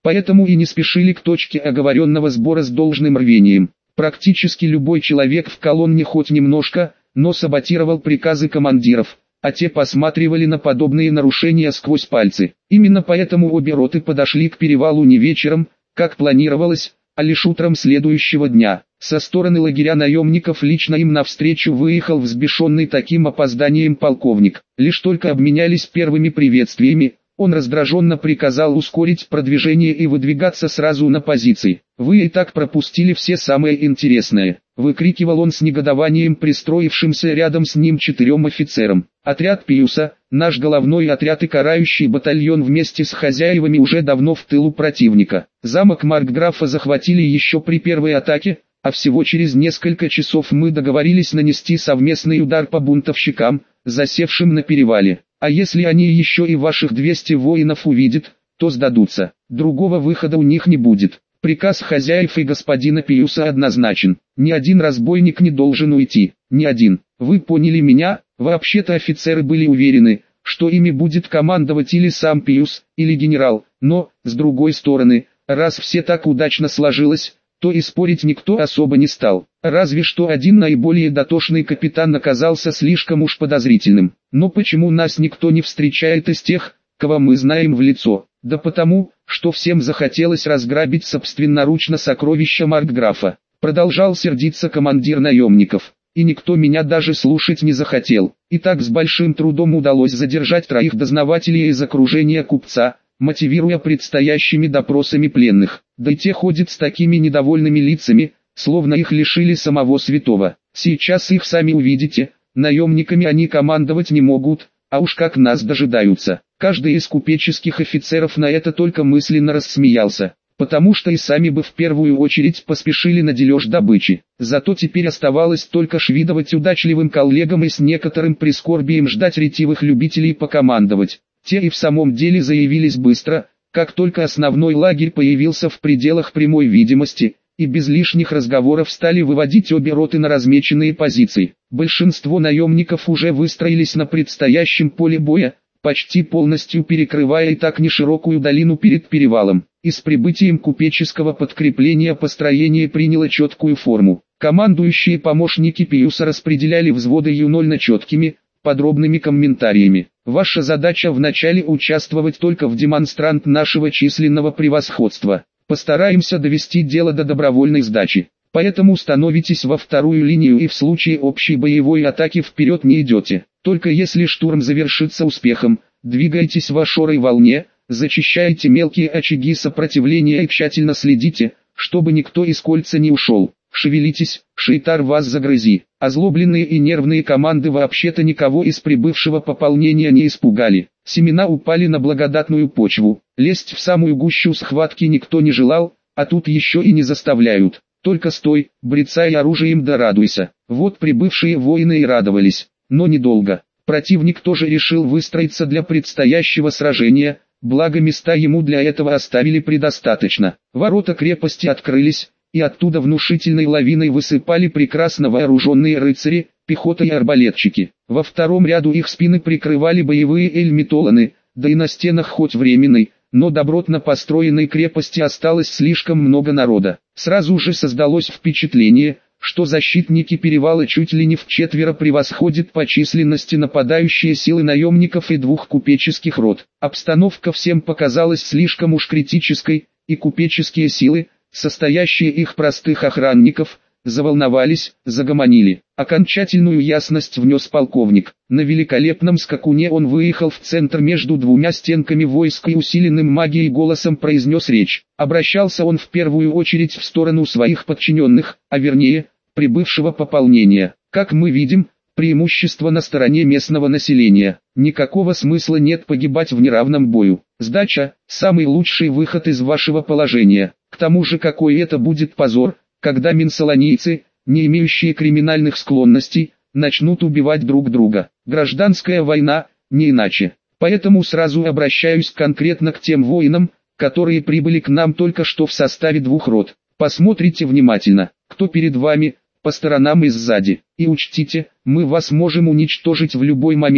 поэтому и не спешили к точке оговоренного сбора с должным рвением. Практически любой человек в колонне хоть немножко, но саботировал приказы командиров, а те посматривали на подобные нарушения сквозь пальцы. Именно поэтому обе роты подошли к перевалу не вечером, как планировалось, а лишь утром следующего дня. Со стороны лагеря наемников лично им навстречу выехал взбешенный таким опозданием полковник. Лишь только обменялись первыми приветствиями, он раздраженно приказал ускорить продвижение и выдвигаться сразу на позиции. «Вы и так пропустили все самое интересное», — выкрикивал он с негодованием пристроившимся рядом с ним четырем офицерам. «Отряд Пиуса, наш головной отряд и карающий батальон вместе с хозяевами уже давно в тылу противника. Замок Маркграфа захватили еще при первой атаке, а всего через несколько часов мы договорились нанести совместный удар по бунтовщикам, засевшим на перевале. А если они еще и ваших двести воинов увидят, то сдадутся. Другого выхода у них не будет. Приказ хозяев и господина Пиуса однозначен. Ни один разбойник не должен уйти. Ни один. Вы поняли меня?» Вообще-то офицеры были уверены, что ими будет командовать или сам Пиус, или генерал. Но, с другой стороны, раз все так удачно сложилось, то и спорить никто особо не стал. Разве что один наиболее дотошный капитан оказался слишком уж подозрительным. Но почему нас никто не встречает из тех, кого мы знаем в лицо? Да потому, что всем захотелось разграбить собственноручно сокровища Маркграфа. Продолжал сердиться командир наемников. И никто меня даже слушать не захотел. И так с большим трудом удалось задержать троих дознавателей из окружения купца, мотивируя предстоящими допросами пленных. Да и те ходят с такими недовольными лицами, словно их лишили самого святого. Сейчас их сами увидите, наемниками они командовать не могут, а уж как нас дожидаются. Каждый из купеческих офицеров на это только мысленно рассмеялся, потому что и сами бы в первую очередь поспешили на дележ добычи. Зато теперь оставалось только швидовать удачливым коллегам и с некоторым прискорбием ждать ретивых любителей покомандовать. Те и в самом деле заявились быстро, как только основной лагерь появился в пределах прямой видимости, и без лишних разговоров стали выводить обе роты на размеченные позиции. Большинство наемников уже выстроились на предстоящем поле боя, почти полностью перекрывая и так неширокую долину перед перевалом. И с прибытием купеческого подкрепления построение приняло четкую форму. Командующие помощники Пиуса распределяли взводы юнольно четкими, подробными комментариями. Ваша задача вначале участвовать только в демонстрант нашего численного превосходства. Постараемся довести дело до добровольной сдачи. Поэтому становитесь во вторую линию и в случае общей боевой атаки вперед не идете. Только если штурм завершится успехом, двигайтесь в ашорой волне, зачищайте мелкие очаги сопротивления и тщательно следите, чтобы никто из кольца не ушел. Шевелитесь, шейтар вас загрызи. Озлобленные и нервные команды вообще-то никого из прибывшего пополнения не испугали. Семена упали на благодатную почву. Лезть в самую гущу схватки никто не желал, а тут еще и не заставляют. Только стой, брецай оружием да радуйся. Вот прибывшие воины и радовались, но недолго. Противник тоже решил выстроиться для предстоящего сражения, благо места ему для этого оставили предостаточно. Ворота крепости открылись, и оттуда внушительной лавиной высыпали прекрасно вооруженные рыцари, пехота и арбалетчики. Во втором ряду их спины прикрывали боевые эльмитоланы, да и на стенах хоть временной, но добротно построенной крепости осталось слишком много народа. Сразу же создалось впечатление, что защитники перевала чуть ли не вчетверо превосходят по численности нападающие силы наемников и двух купеческих рот. Обстановка всем показалась слишком уж критической, и купеческие силы, состоящие их простых охранников, заволновались, загомонили. Окончательную ясность внес полковник. На великолепном скакуне он выехал в центр между двумя стенками войск и усиленным магией голосом произнес речь. Обращался он в первую очередь в сторону своих подчиненных, а вернее, прибывшего пополнения. Как мы видим, преимущество на стороне местного населения. Никакого смысла нет погибать в неравном бою. Сдача – самый лучший выход из вашего положения. К тому же какой это будет позор, когда менсалонийцы, не имеющие криминальных склонностей, начнут убивать друг друга. Гражданская война, не иначе. Поэтому сразу обращаюсь конкретно к тем воинам, которые прибыли к нам только что в составе двух рот. Посмотрите внимательно, кто перед вами, по сторонам и сзади. И учтите, мы вас можем уничтожить в любой момент,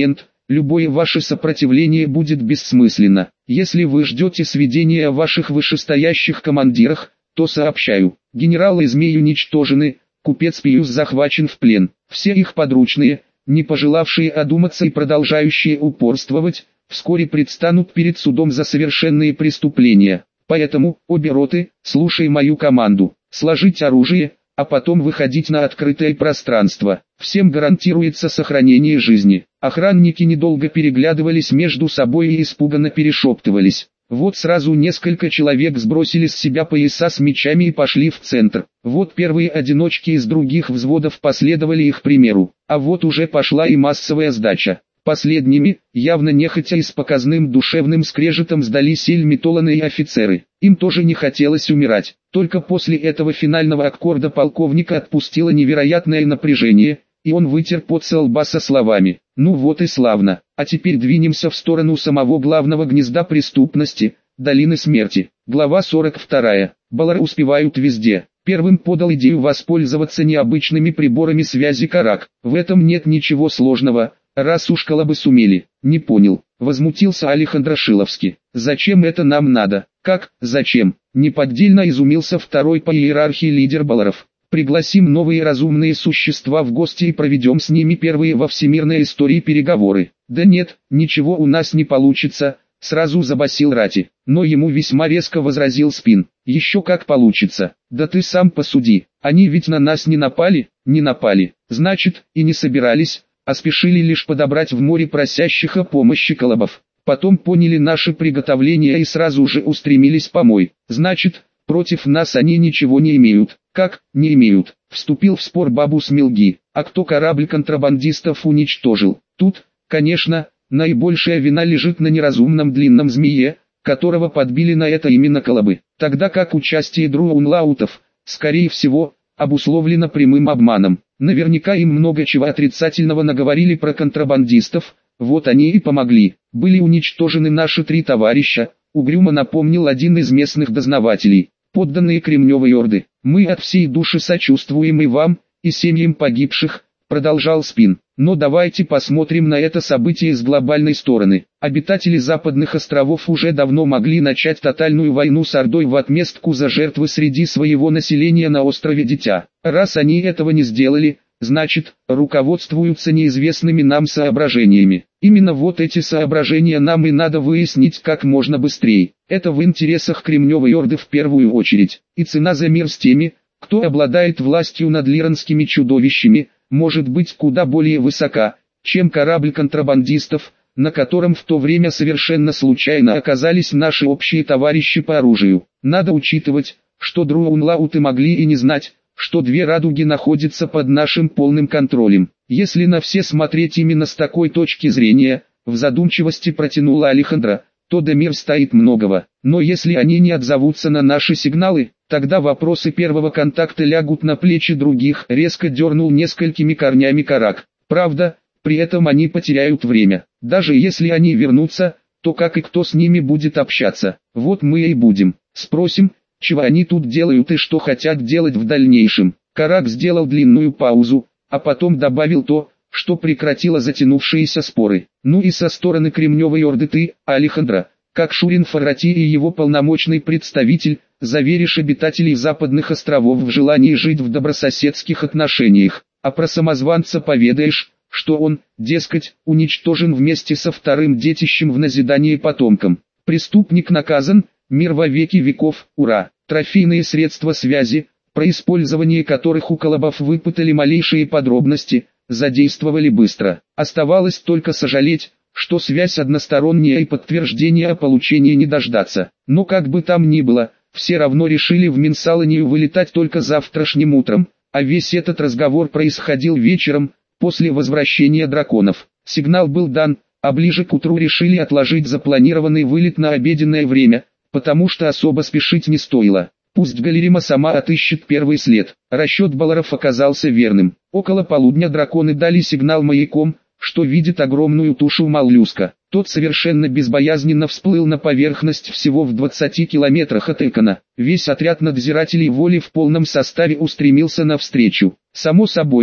любое ваше сопротивление будет бессмысленно. Если вы ждете сведения о ваших вышестоящих командирах, то сообщаю, генералы Змей уничтожены, купец Пиус захвачен в плен, все их подручные, не пожелавшие одуматься и продолжающие упорствовать, вскоре предстанут перед судом за совершенные преступления. Поэтому, обе роты, слушай мою команду, сложить оружие, а потом выходить на открытое пространство. Всем гарантируется сохранение жизни. Охранники недолго переглядывались между собой и испуганно перешептывались. Вот сразу несколько человек сбросили с себя пояса с мечами и пошли в центр. Вот первые одиночки из других взводов последовали их примеру. А вот уже пошла и массовая сдача. Последними, явно нехотя и с показным душевным скрежетом сдались эльмитоланы и офицеры. Им тоже не хотелось умирать. Только после этого финального аккорда полковника отпустило невероятное напряжение, и он вытер пот со лба со словами: «Ну вот и славно, а теперь двинемся в сторону самого главного гнезда преступности, долины смерти». Глава сорок вторая. Балары успевают везде. Первым подал идею воспользоваться необычными приборами связи Карак. В этом нет ничего сложного. Раз уж колобы сумели. Не понял, возмутился Алехандро Шиловский. Зачем это нам надо? Как, зачем? Неподдельно изумился второй по иерархии лидер Баларов. Пригласим новые разумные существа в гости и проведем с ними первые во всемирной истории переговоры. Да нет, ничего у нас не получится, сразу забасил Рати. Но ему весьма резко возразил Спин. Еще как получится. Да ты сам посуди, они ведь на нас не напали, не напали. Значит, и не собирались, а спешили лишь подобрать в море просящих о помощи колобов. Потом поняли наши приготовления и сразу же устремились помой. Значит, против нас они ничего не имеют. Как, не имеют? Вступил в спор Бабус Милги. А кто корабль контрабандистов уничтожил? Тут, конечно, наибольшая вина лежит на неразумном длинном змее, которого подбили на это именно колобы. Тогда как участие друунлаутов, скорее всего, обусловлено прямым обманом. Наверняка им много чего отрицательного наговорили про контрабандистов, вот они и помогли. Были уничтожены наши три товарища, угрюмо напомнил один из местных дознавателей. Подданные Кремневой Орды, мы от всей души сочувствуем и вам, и семьям погибших, продолжал Спин. Но давайте посмотрим на это событие с глобальной стороны. Обитатели западных островов уже давно могли начать тотальную войну с Ордой в отместку за жертвы среди своего населения на острове Дитя. Раз они этого не сделали, значит, руководствуются неизвестными нам соображениями. Именно вот эти соображения нам и надо выяснить как можно быстрее. Это в интересах Кремневой Орды в первую очередь. И цена за мир с теми, кто обладает властью над лиранскими чудовищами, может быть куда более высока, чем корабль контрабандистов, на котором в то время совершенно случайно оказались наши общие товарищи по оружию. Надо учитывать, что друунлауты могли и не знать, что две радуги находятся под нашим полным контролем. Если на все смотреть именно с такой точки зрения, в задумчивости протянула Алехандро, то до мир стоит многого. Но если они не отзовутся на наши сигналы, тогда вопросы первого контакта лягут на плечи других, резко дернул несколькими корнями Карак. Правда, при этом они потеряют время. Даже если они вернутся, то как и кто с ними будет общаться? Вот мы и будем. Спросим, чего они тут делают и что хотят делать в дальнейшем. Карак сделал длинную паузу, а потом добавил то, что прекратило затянувшиеся споры. Ну и со стороны Кремневой Орды ты, Алехандро, как Шурин Фарати и его полномочный представитель, заверишь обитателей западных островов в желании жить в добрососедских отношениях, а про самозванца поведаешь, что он, дескать, уничтожен вместе со вторым детищем в назидание потомкам. Преступник наказан, мир во веки веков, ура! Трофейные средства связи, про использование которых у колобов выпытали малейшие подробности, задействовали быстро. Оставалось только сожалеть, что связь односторонняя и подтверждения о получении не дождаться. Но как бы там ни было, все равно решили в Минсалонию вылетать только завтрашним утром, а весь этот разговор происходил вечером, после возвращения драконов. Сигнал был дан, а ближе к утру решили отложить запланированный вылет на обеденное время, потому что особо спешить не стоило. Пусть Галерима сама отыщет первый след. Расчет Баларов оказался верным. Около полудня драконы дали сигнал маяком, что видит огромную тушу моллюска. Тот совершенно безбоязненно всплыл на поверхность всего в двадцати километрах от Экона. Весь отряд надзирателей воли в полном составе устремился навстречу. Само собой, к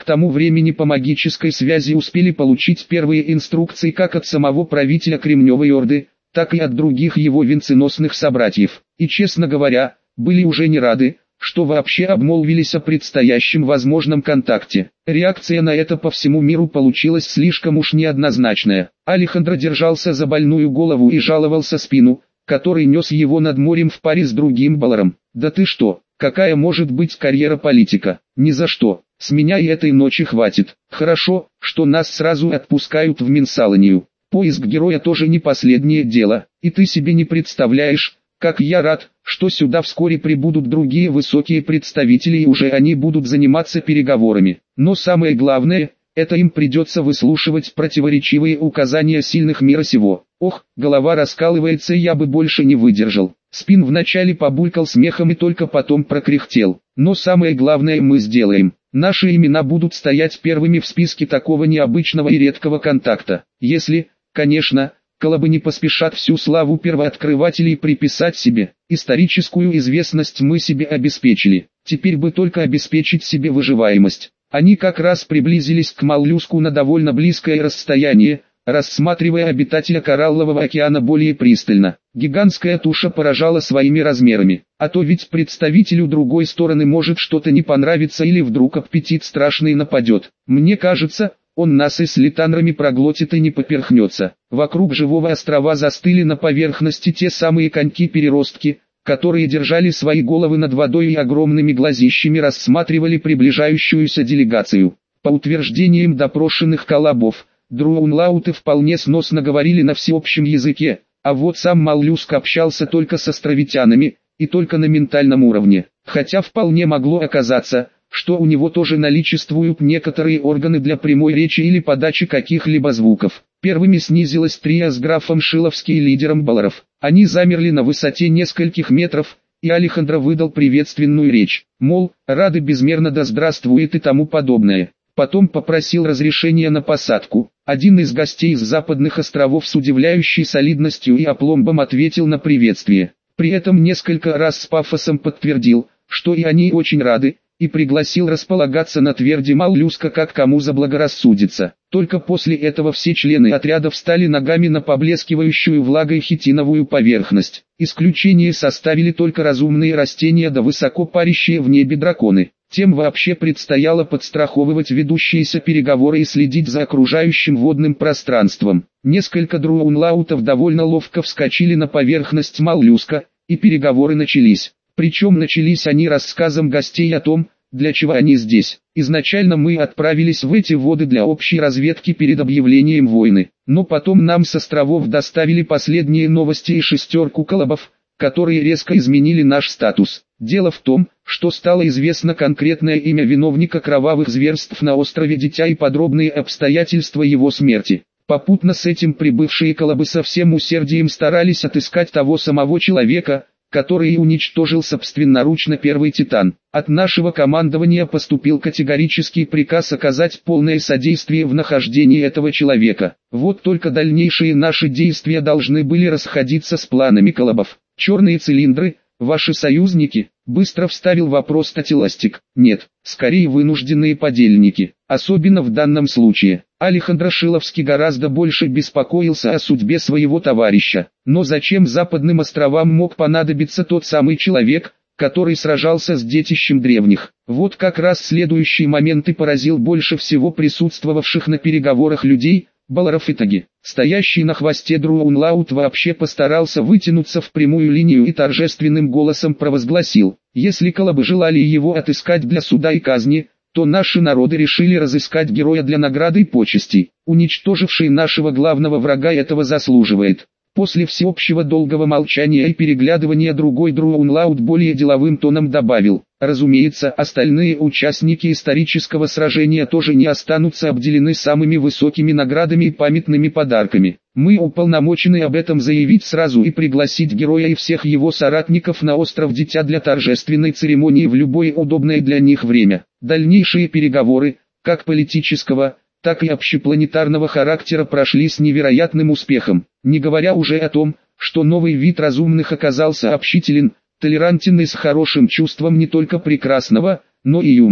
тому времени по магической связи успели получить первые инструкции как от самого правителя Кремневой Орды, так и от других его венценосных собратьев, и, честно говоря, были уже не рады, что вообще обмолвились о предстоящем возможном контакте. Реакция на это по всему миру получилась слишком уж неоднозначная. Алехандро держался за больную голову и жаловался спину, который нес его над морем в паре с другим Баларом. «Да ты что, какая может быть карьера политика? Ни за что, с меня и этой ночи хватит. Хорошо, что нас сразу отпускают в Минсалонию. Поиск героя тоже не последнее дело, и ты себе не представляешь, как я рад, что сюда вскоре прибудут другие высокие представители и уже они будут заниматься переговорами. Но самое главное, это им придется выслушивать противоречивые указания сильных мира сего. Ох, голова раскалывается, я бы больше не выдержал». Спин вначале побулькал смехом и только потом прокряхтел. «Но самое главное мы сделаем. Наши имена будут стоять первыми в списке такого необычного и редкого контакта. Если, конечно, колобы не поспешат всю славу первооткрывателей приписать себе. Историческую известность мы себе обеспечили. Теперь бы только обеспечить себе выживаемость». Они как раз приблизились к моллюску на довольно близкое расстояние, рассматривая обитателя Кораллового океана более пристально. Гигантская туша поражала своими размерами, а то ведь представителю другой стороны может что-то не понравиться или вдруг аппетит страшный нападет. Мне кажется, он нас и с литанрами проглотит и не поперхнется. Вокруг живого острова застыли на поверхности те самые коньки-переростки, которые держали свои головы над водой и огромными глазищами рассматривали приближающуюся делегацию. По утверждениям допрошенных колобов, дроунлауты вполне сносно говорили на всеобщем языке, а вот сам моллюск общался только с островитянами, и только на ментальном уровне. Хотя вполне могло оказаться, что у него тоже наличествуют некоторые органы для прямой речи или подачи каких-либо звуков. Первыми снизилась трио с графом Шиловский и лидером Баларов. Они замерли на высоте нескольких метров, и Алехандро выдал приветственную речь, мол, рады безмерно да здравствует и тому подобное. Потом попросил разрешения на посадку. Один из гостей с западных островов с удивляющей солидностью и опломбом ответил на приветствие. При этом несколько раз с пафосом подтвердил, что и они очень рады, и пригласил располагаться на тверди моллюска как кому заблагорассудится. Только после этого все члены отряда встали ногами на поблескивающую влагой хитиновую поверхность. Исключение составили только разумные растения да высоко парящие в небе драконы. Тем вообще предстояло подстраховывать ведущиеся переговоры и следить за окружающим водным пространством. Несколько дроунлаутов довольно ловко вскочили на поверхность моллюска, и переговоры начались. Причем начались они рассказом гостей о том, для чего они здесь. Изначально мы отправились в эти воды для общей разведки перед объявлением войны, но потом нам с островов доставили последние новости и шестерку колобов, которые резко изменили наш статус. Дело в том, что стало известно конкретное имя виновника кровавых зверств на острове Дитя и подробные обстоятельства его смерти. Попутно с этим прибывшие колобы со всем усердием старались отыскать того самого человека, который и уничтожил собственноручно первый Титан. От нашего командования поступил категорический приказ оказать полное содействие в нахождении этого человека. Вот только дальнейшие наши действия должны были расходиться с планами колобов. «Черные цилиндры, ваши союзники?» — быстро вставил вопрос Татиластик. «Нет, скорее вынужденные подельники, особенно в данном случае». Алехандро Шиловский гораздо больше беспокоился о судьбе своего товарища. Но зачем западным островам мог понадобиться тот самый человек, который сражался с детищем древних? Вот как раз следующий момент и поразил больше всего присутствовавших на переговорах людей, Баларов и Таги. Стоящий на хвосте дроунлаут вообще постарался вытянуться в прямую линию и торжественным голосом провозгласил: «Если колобы желали его отыскать для суда и казни, то наши народы решили разыскать героя для награды и почестей. Уничтоживший нашего главного врага этого заслуживает». После всеобщего долгого молчания и переглядывания другой дроунлаут более деловым тоном добавил: «Разумеется, остальные участники исторического сражения тоже не останутся обделены самыми высокими наградами и памятными подарками. Мы уполномочены об этом заявить сразу и пригласить героя и всех его соратников на остров Дитя для торжественной церемонии в любое удобное для них время. Дальнейшие переговоры, как политического, так и общепланетарного характера, прошли с невероятным успехом, не говоря уже о том, что новый вид разумных оказался общителен, толерантен и с хорошим чувством не только прекрасного, но и юмора.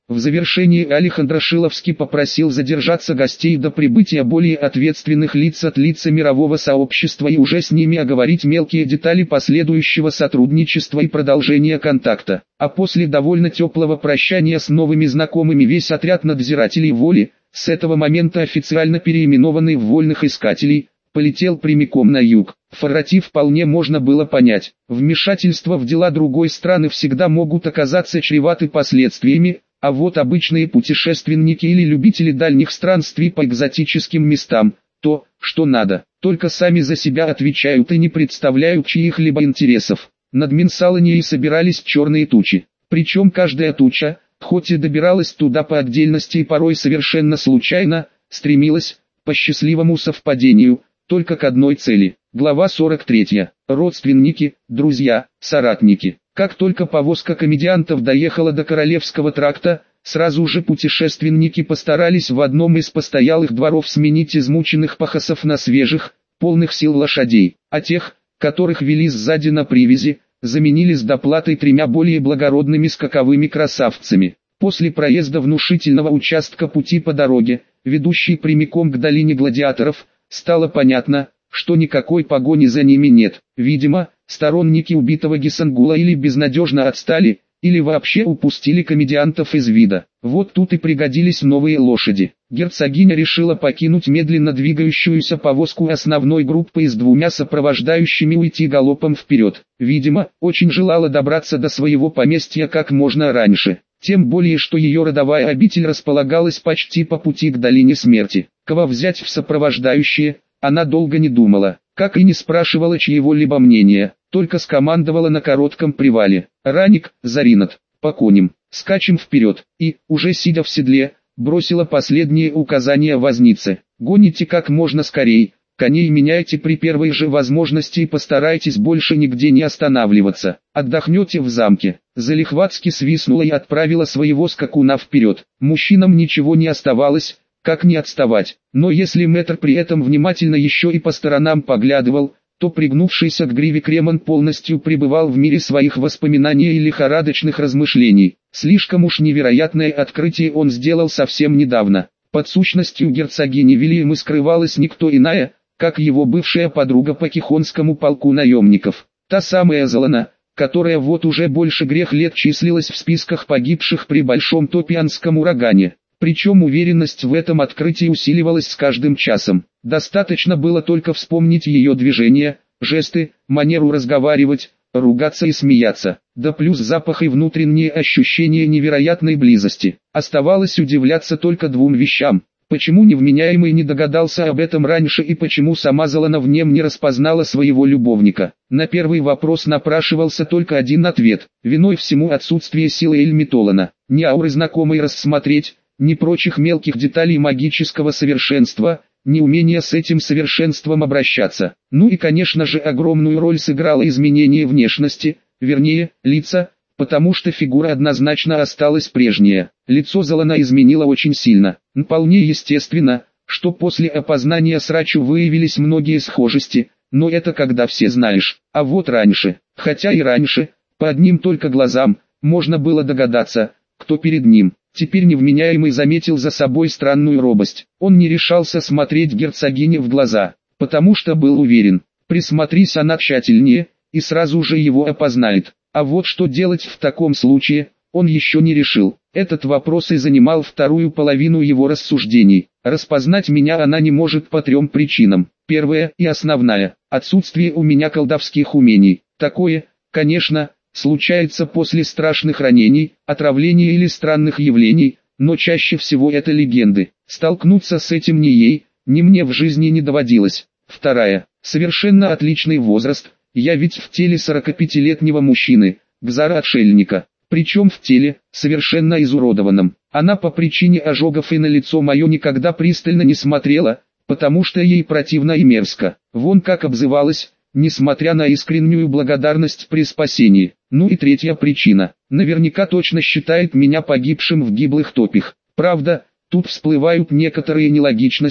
В завершении Алехандро Шиловский попросил задержаться гостей до прибытия более ответственных лиц от лица мирового сообщества и уже с ними оговорить мелкие детали последующего сотрудничества и продолжения контакта. А после довольно теплого прощания с новыми знакомыми весь отряд надзирателей воли, с этого момента официально переименованный в вольных искателей, полетел прямиком на юг. Фаррати вполне можно было понять. Вмешательства в дела другой страны всегда могут оказаться чреваты последствиями, а вот обычные путешественники или любители дальних странствий по экзотическим местам, то, что надо, только сами за себя отвечают и не представляют чьих-либо интересов. Над Минсаланией собирались черные тучи. Причем каждая туча, хоть и добиралась туда по отдельности и порой совершенно случайно, стремилась, по счастливому совпадению, только к одной цели. Глава сорок три. Родственники, друзья, соратники. Как только повозка комедиантов доехала до Королевского тракта, сразу же путешественники постарались в одном из постоялых дворов сменить измученных пахосов на свежих, полных сил лошадей, а тех, которых вели сзади на привязи, заменили с доплатой тремя более благородными скаковыми красавцами. После проезда внушительного участка пути по дороге, ведущей прямиком к долине гладиаторов, стало понятно, что никакой погони за ними нет. Видимо, сторонники убитого Гисангула или безнадежно отстали, или вообще упустили комедиантов из вида. Вот тут и пригодились новые лошади. Герцогиня решила покинуть медленно двигающуюся повозку основной группы с двумя сопровождающими уйти галопом вперед. Видимо, очень желала добраться до своего поместья как можно раньше. Тем более, что ее родовая обитель располагалась почти по пути к долине смерти. Кого взять в сопровождающие, она долго не думала, как и не спрашивала чьего-либо мнения, только скомандовала на коротком привале: «Раник, Заринат, по коням, скачем вперед», и, уже сидя в седле, бросила последние указания вознице: «Гоните как можно скорей, коней меняйте при первой же возможности и постарайтесь больше нигде не останавливаться, отдохнете в замке». Залихватски свистнула и отправила своего скакуна вперед. Мужчинам ничего не оставалось, как не отставать, но если мэтр при этом внимательно еще и по сторонам поглядывал, то пригнувшийся к гриве Кремон полностью пребывал в мире своих воспоминаний и лихорадочных размышлений. Слишком уж невероятное открытие он сделал совсем недавно. Под сущностью герцогини Вильямы скрывалась никто иная, как его бывшая подруга по Кихонскому полку наемников. Та самая Золана, которая вот уже больше грех лет числилась в списках погибших при Большом Топианском урагане. Причем уверенность в этом открытии усиливалась с каждым часом. Достаточно было только вспомнить ее движения, жесты, манеру разговаривать, ругаться и смеяться, да плюс запах и внутренние ощущения невероятной близости. Оставалось удивляться только двум вещам: почему невменяемый не догадался об этом раньше и почему сама Золана в нем не распознала своего любовника. На первый вопрос напрашивался только один ответ: виной всему отсутствие силы Эльмитолана. Ни ауры знакомой рассмотреть, ни прочих мелких деталей магического совершенства, ни умения с этим совершенством обращаться. Ну и конечно же огромную роль сыграло изменение внешности, вернее, лица, потому что фигура однозначно осталась прежняя. Лицо Золана изменило очень сильно. Вполне естественно, что после опознания срачу выявились многие схожести, но это когда все знаешь. А вот раньше, хотя и раньше, по одним только глазам, можно было догадаться, кто перед ним. Теперь невменяемый заметил за собой странную робость. Он не решался смотреть герцогине в глаза, потому что был уверен, присмотрись она тщательнее, и сразу же его опознает. А вот что делать в таком случае, он еще не решил. Этот вопрос и занимал вторую половину его рассуждений. Распознать меня она не может по трем причинам. Первая и основная – отсутствие у меня колдовских умений. Такое, конечно, случается после страшных ранений, отравлений или странных явлений, но чаще всего это легенды. Столкнуться с этим ни ей, ни мне в жизни не доводилось. Вторая – совершенно отличный возраст. Я ведь в теле сорокапятилетнего мужчины, Гзара-отшельника. Причем в теле, совершенно изуродованном. Она по причине ожогов и на лицо мое никогда пристально не смотрела, потому что ей противно и мерзко. Вон как обзывалась, несмотря на искреннюю благодарность при спасении. Ну и третья причина. Наверняка точно считает меня погибшим в гиблых топях. Правда, тут всплывают некоторые нелогичности,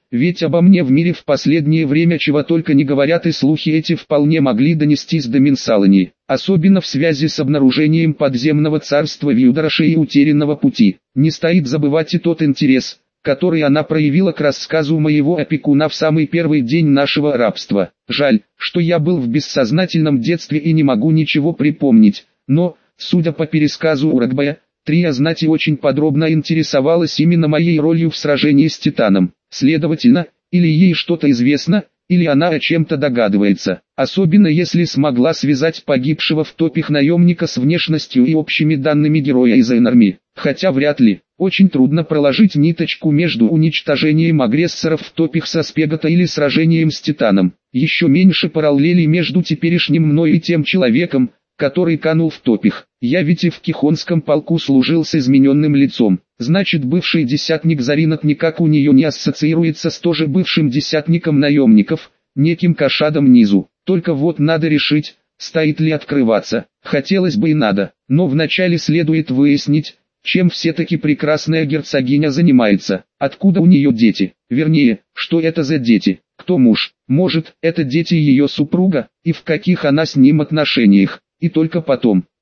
ведь обо мне в мире в последнее время чего только не говорят, и слухи эти вполне могли донестись до Минсалани, особенно в связи с обнаружением подземного царства Вьюдараши и утерянного пути. Не стоит забывать и тот интерес, который она проявила к рассказу моего опекуна в самый первый день нашего рабства. Жаль, что я был в бессознательном детстве и не могу ничего припомнить, но, судя по пересказу Урагбая, Трия знати очень подробно интересовалась именно моей ролью в сражении с Титаном. Следовательно, или ей что-то известно, или она о чем-то догадывается, особенно если смогла связать погибшего в топях наемника с внешностью и общими данными героя из Энарми. Хотя вряд ли, очень трудно проложить ниточку между уничтожением агрессоров в топях со Спегата или сражением с Титаном. Еще меньше параллелей между теперешним мной и тем человеком, который канул в топях. Я ведь и в Кихонском полку служил с измененным лицом. Значит, бывший десятник Заринат никак у нее не ассоциируется с тоже бывшим десятником наемников, неким Кашадом Низу. Только вот надо решить, стоит ли открываться. Хотелось бы и надо, но вначале следует выяснить, чем все-таки прекрасная герцогиня занимается, откуда у нее дети, вернее, что это за дети, кто муж, может, это дети ее супруга, и в каких она с ним отношениях, и только потом,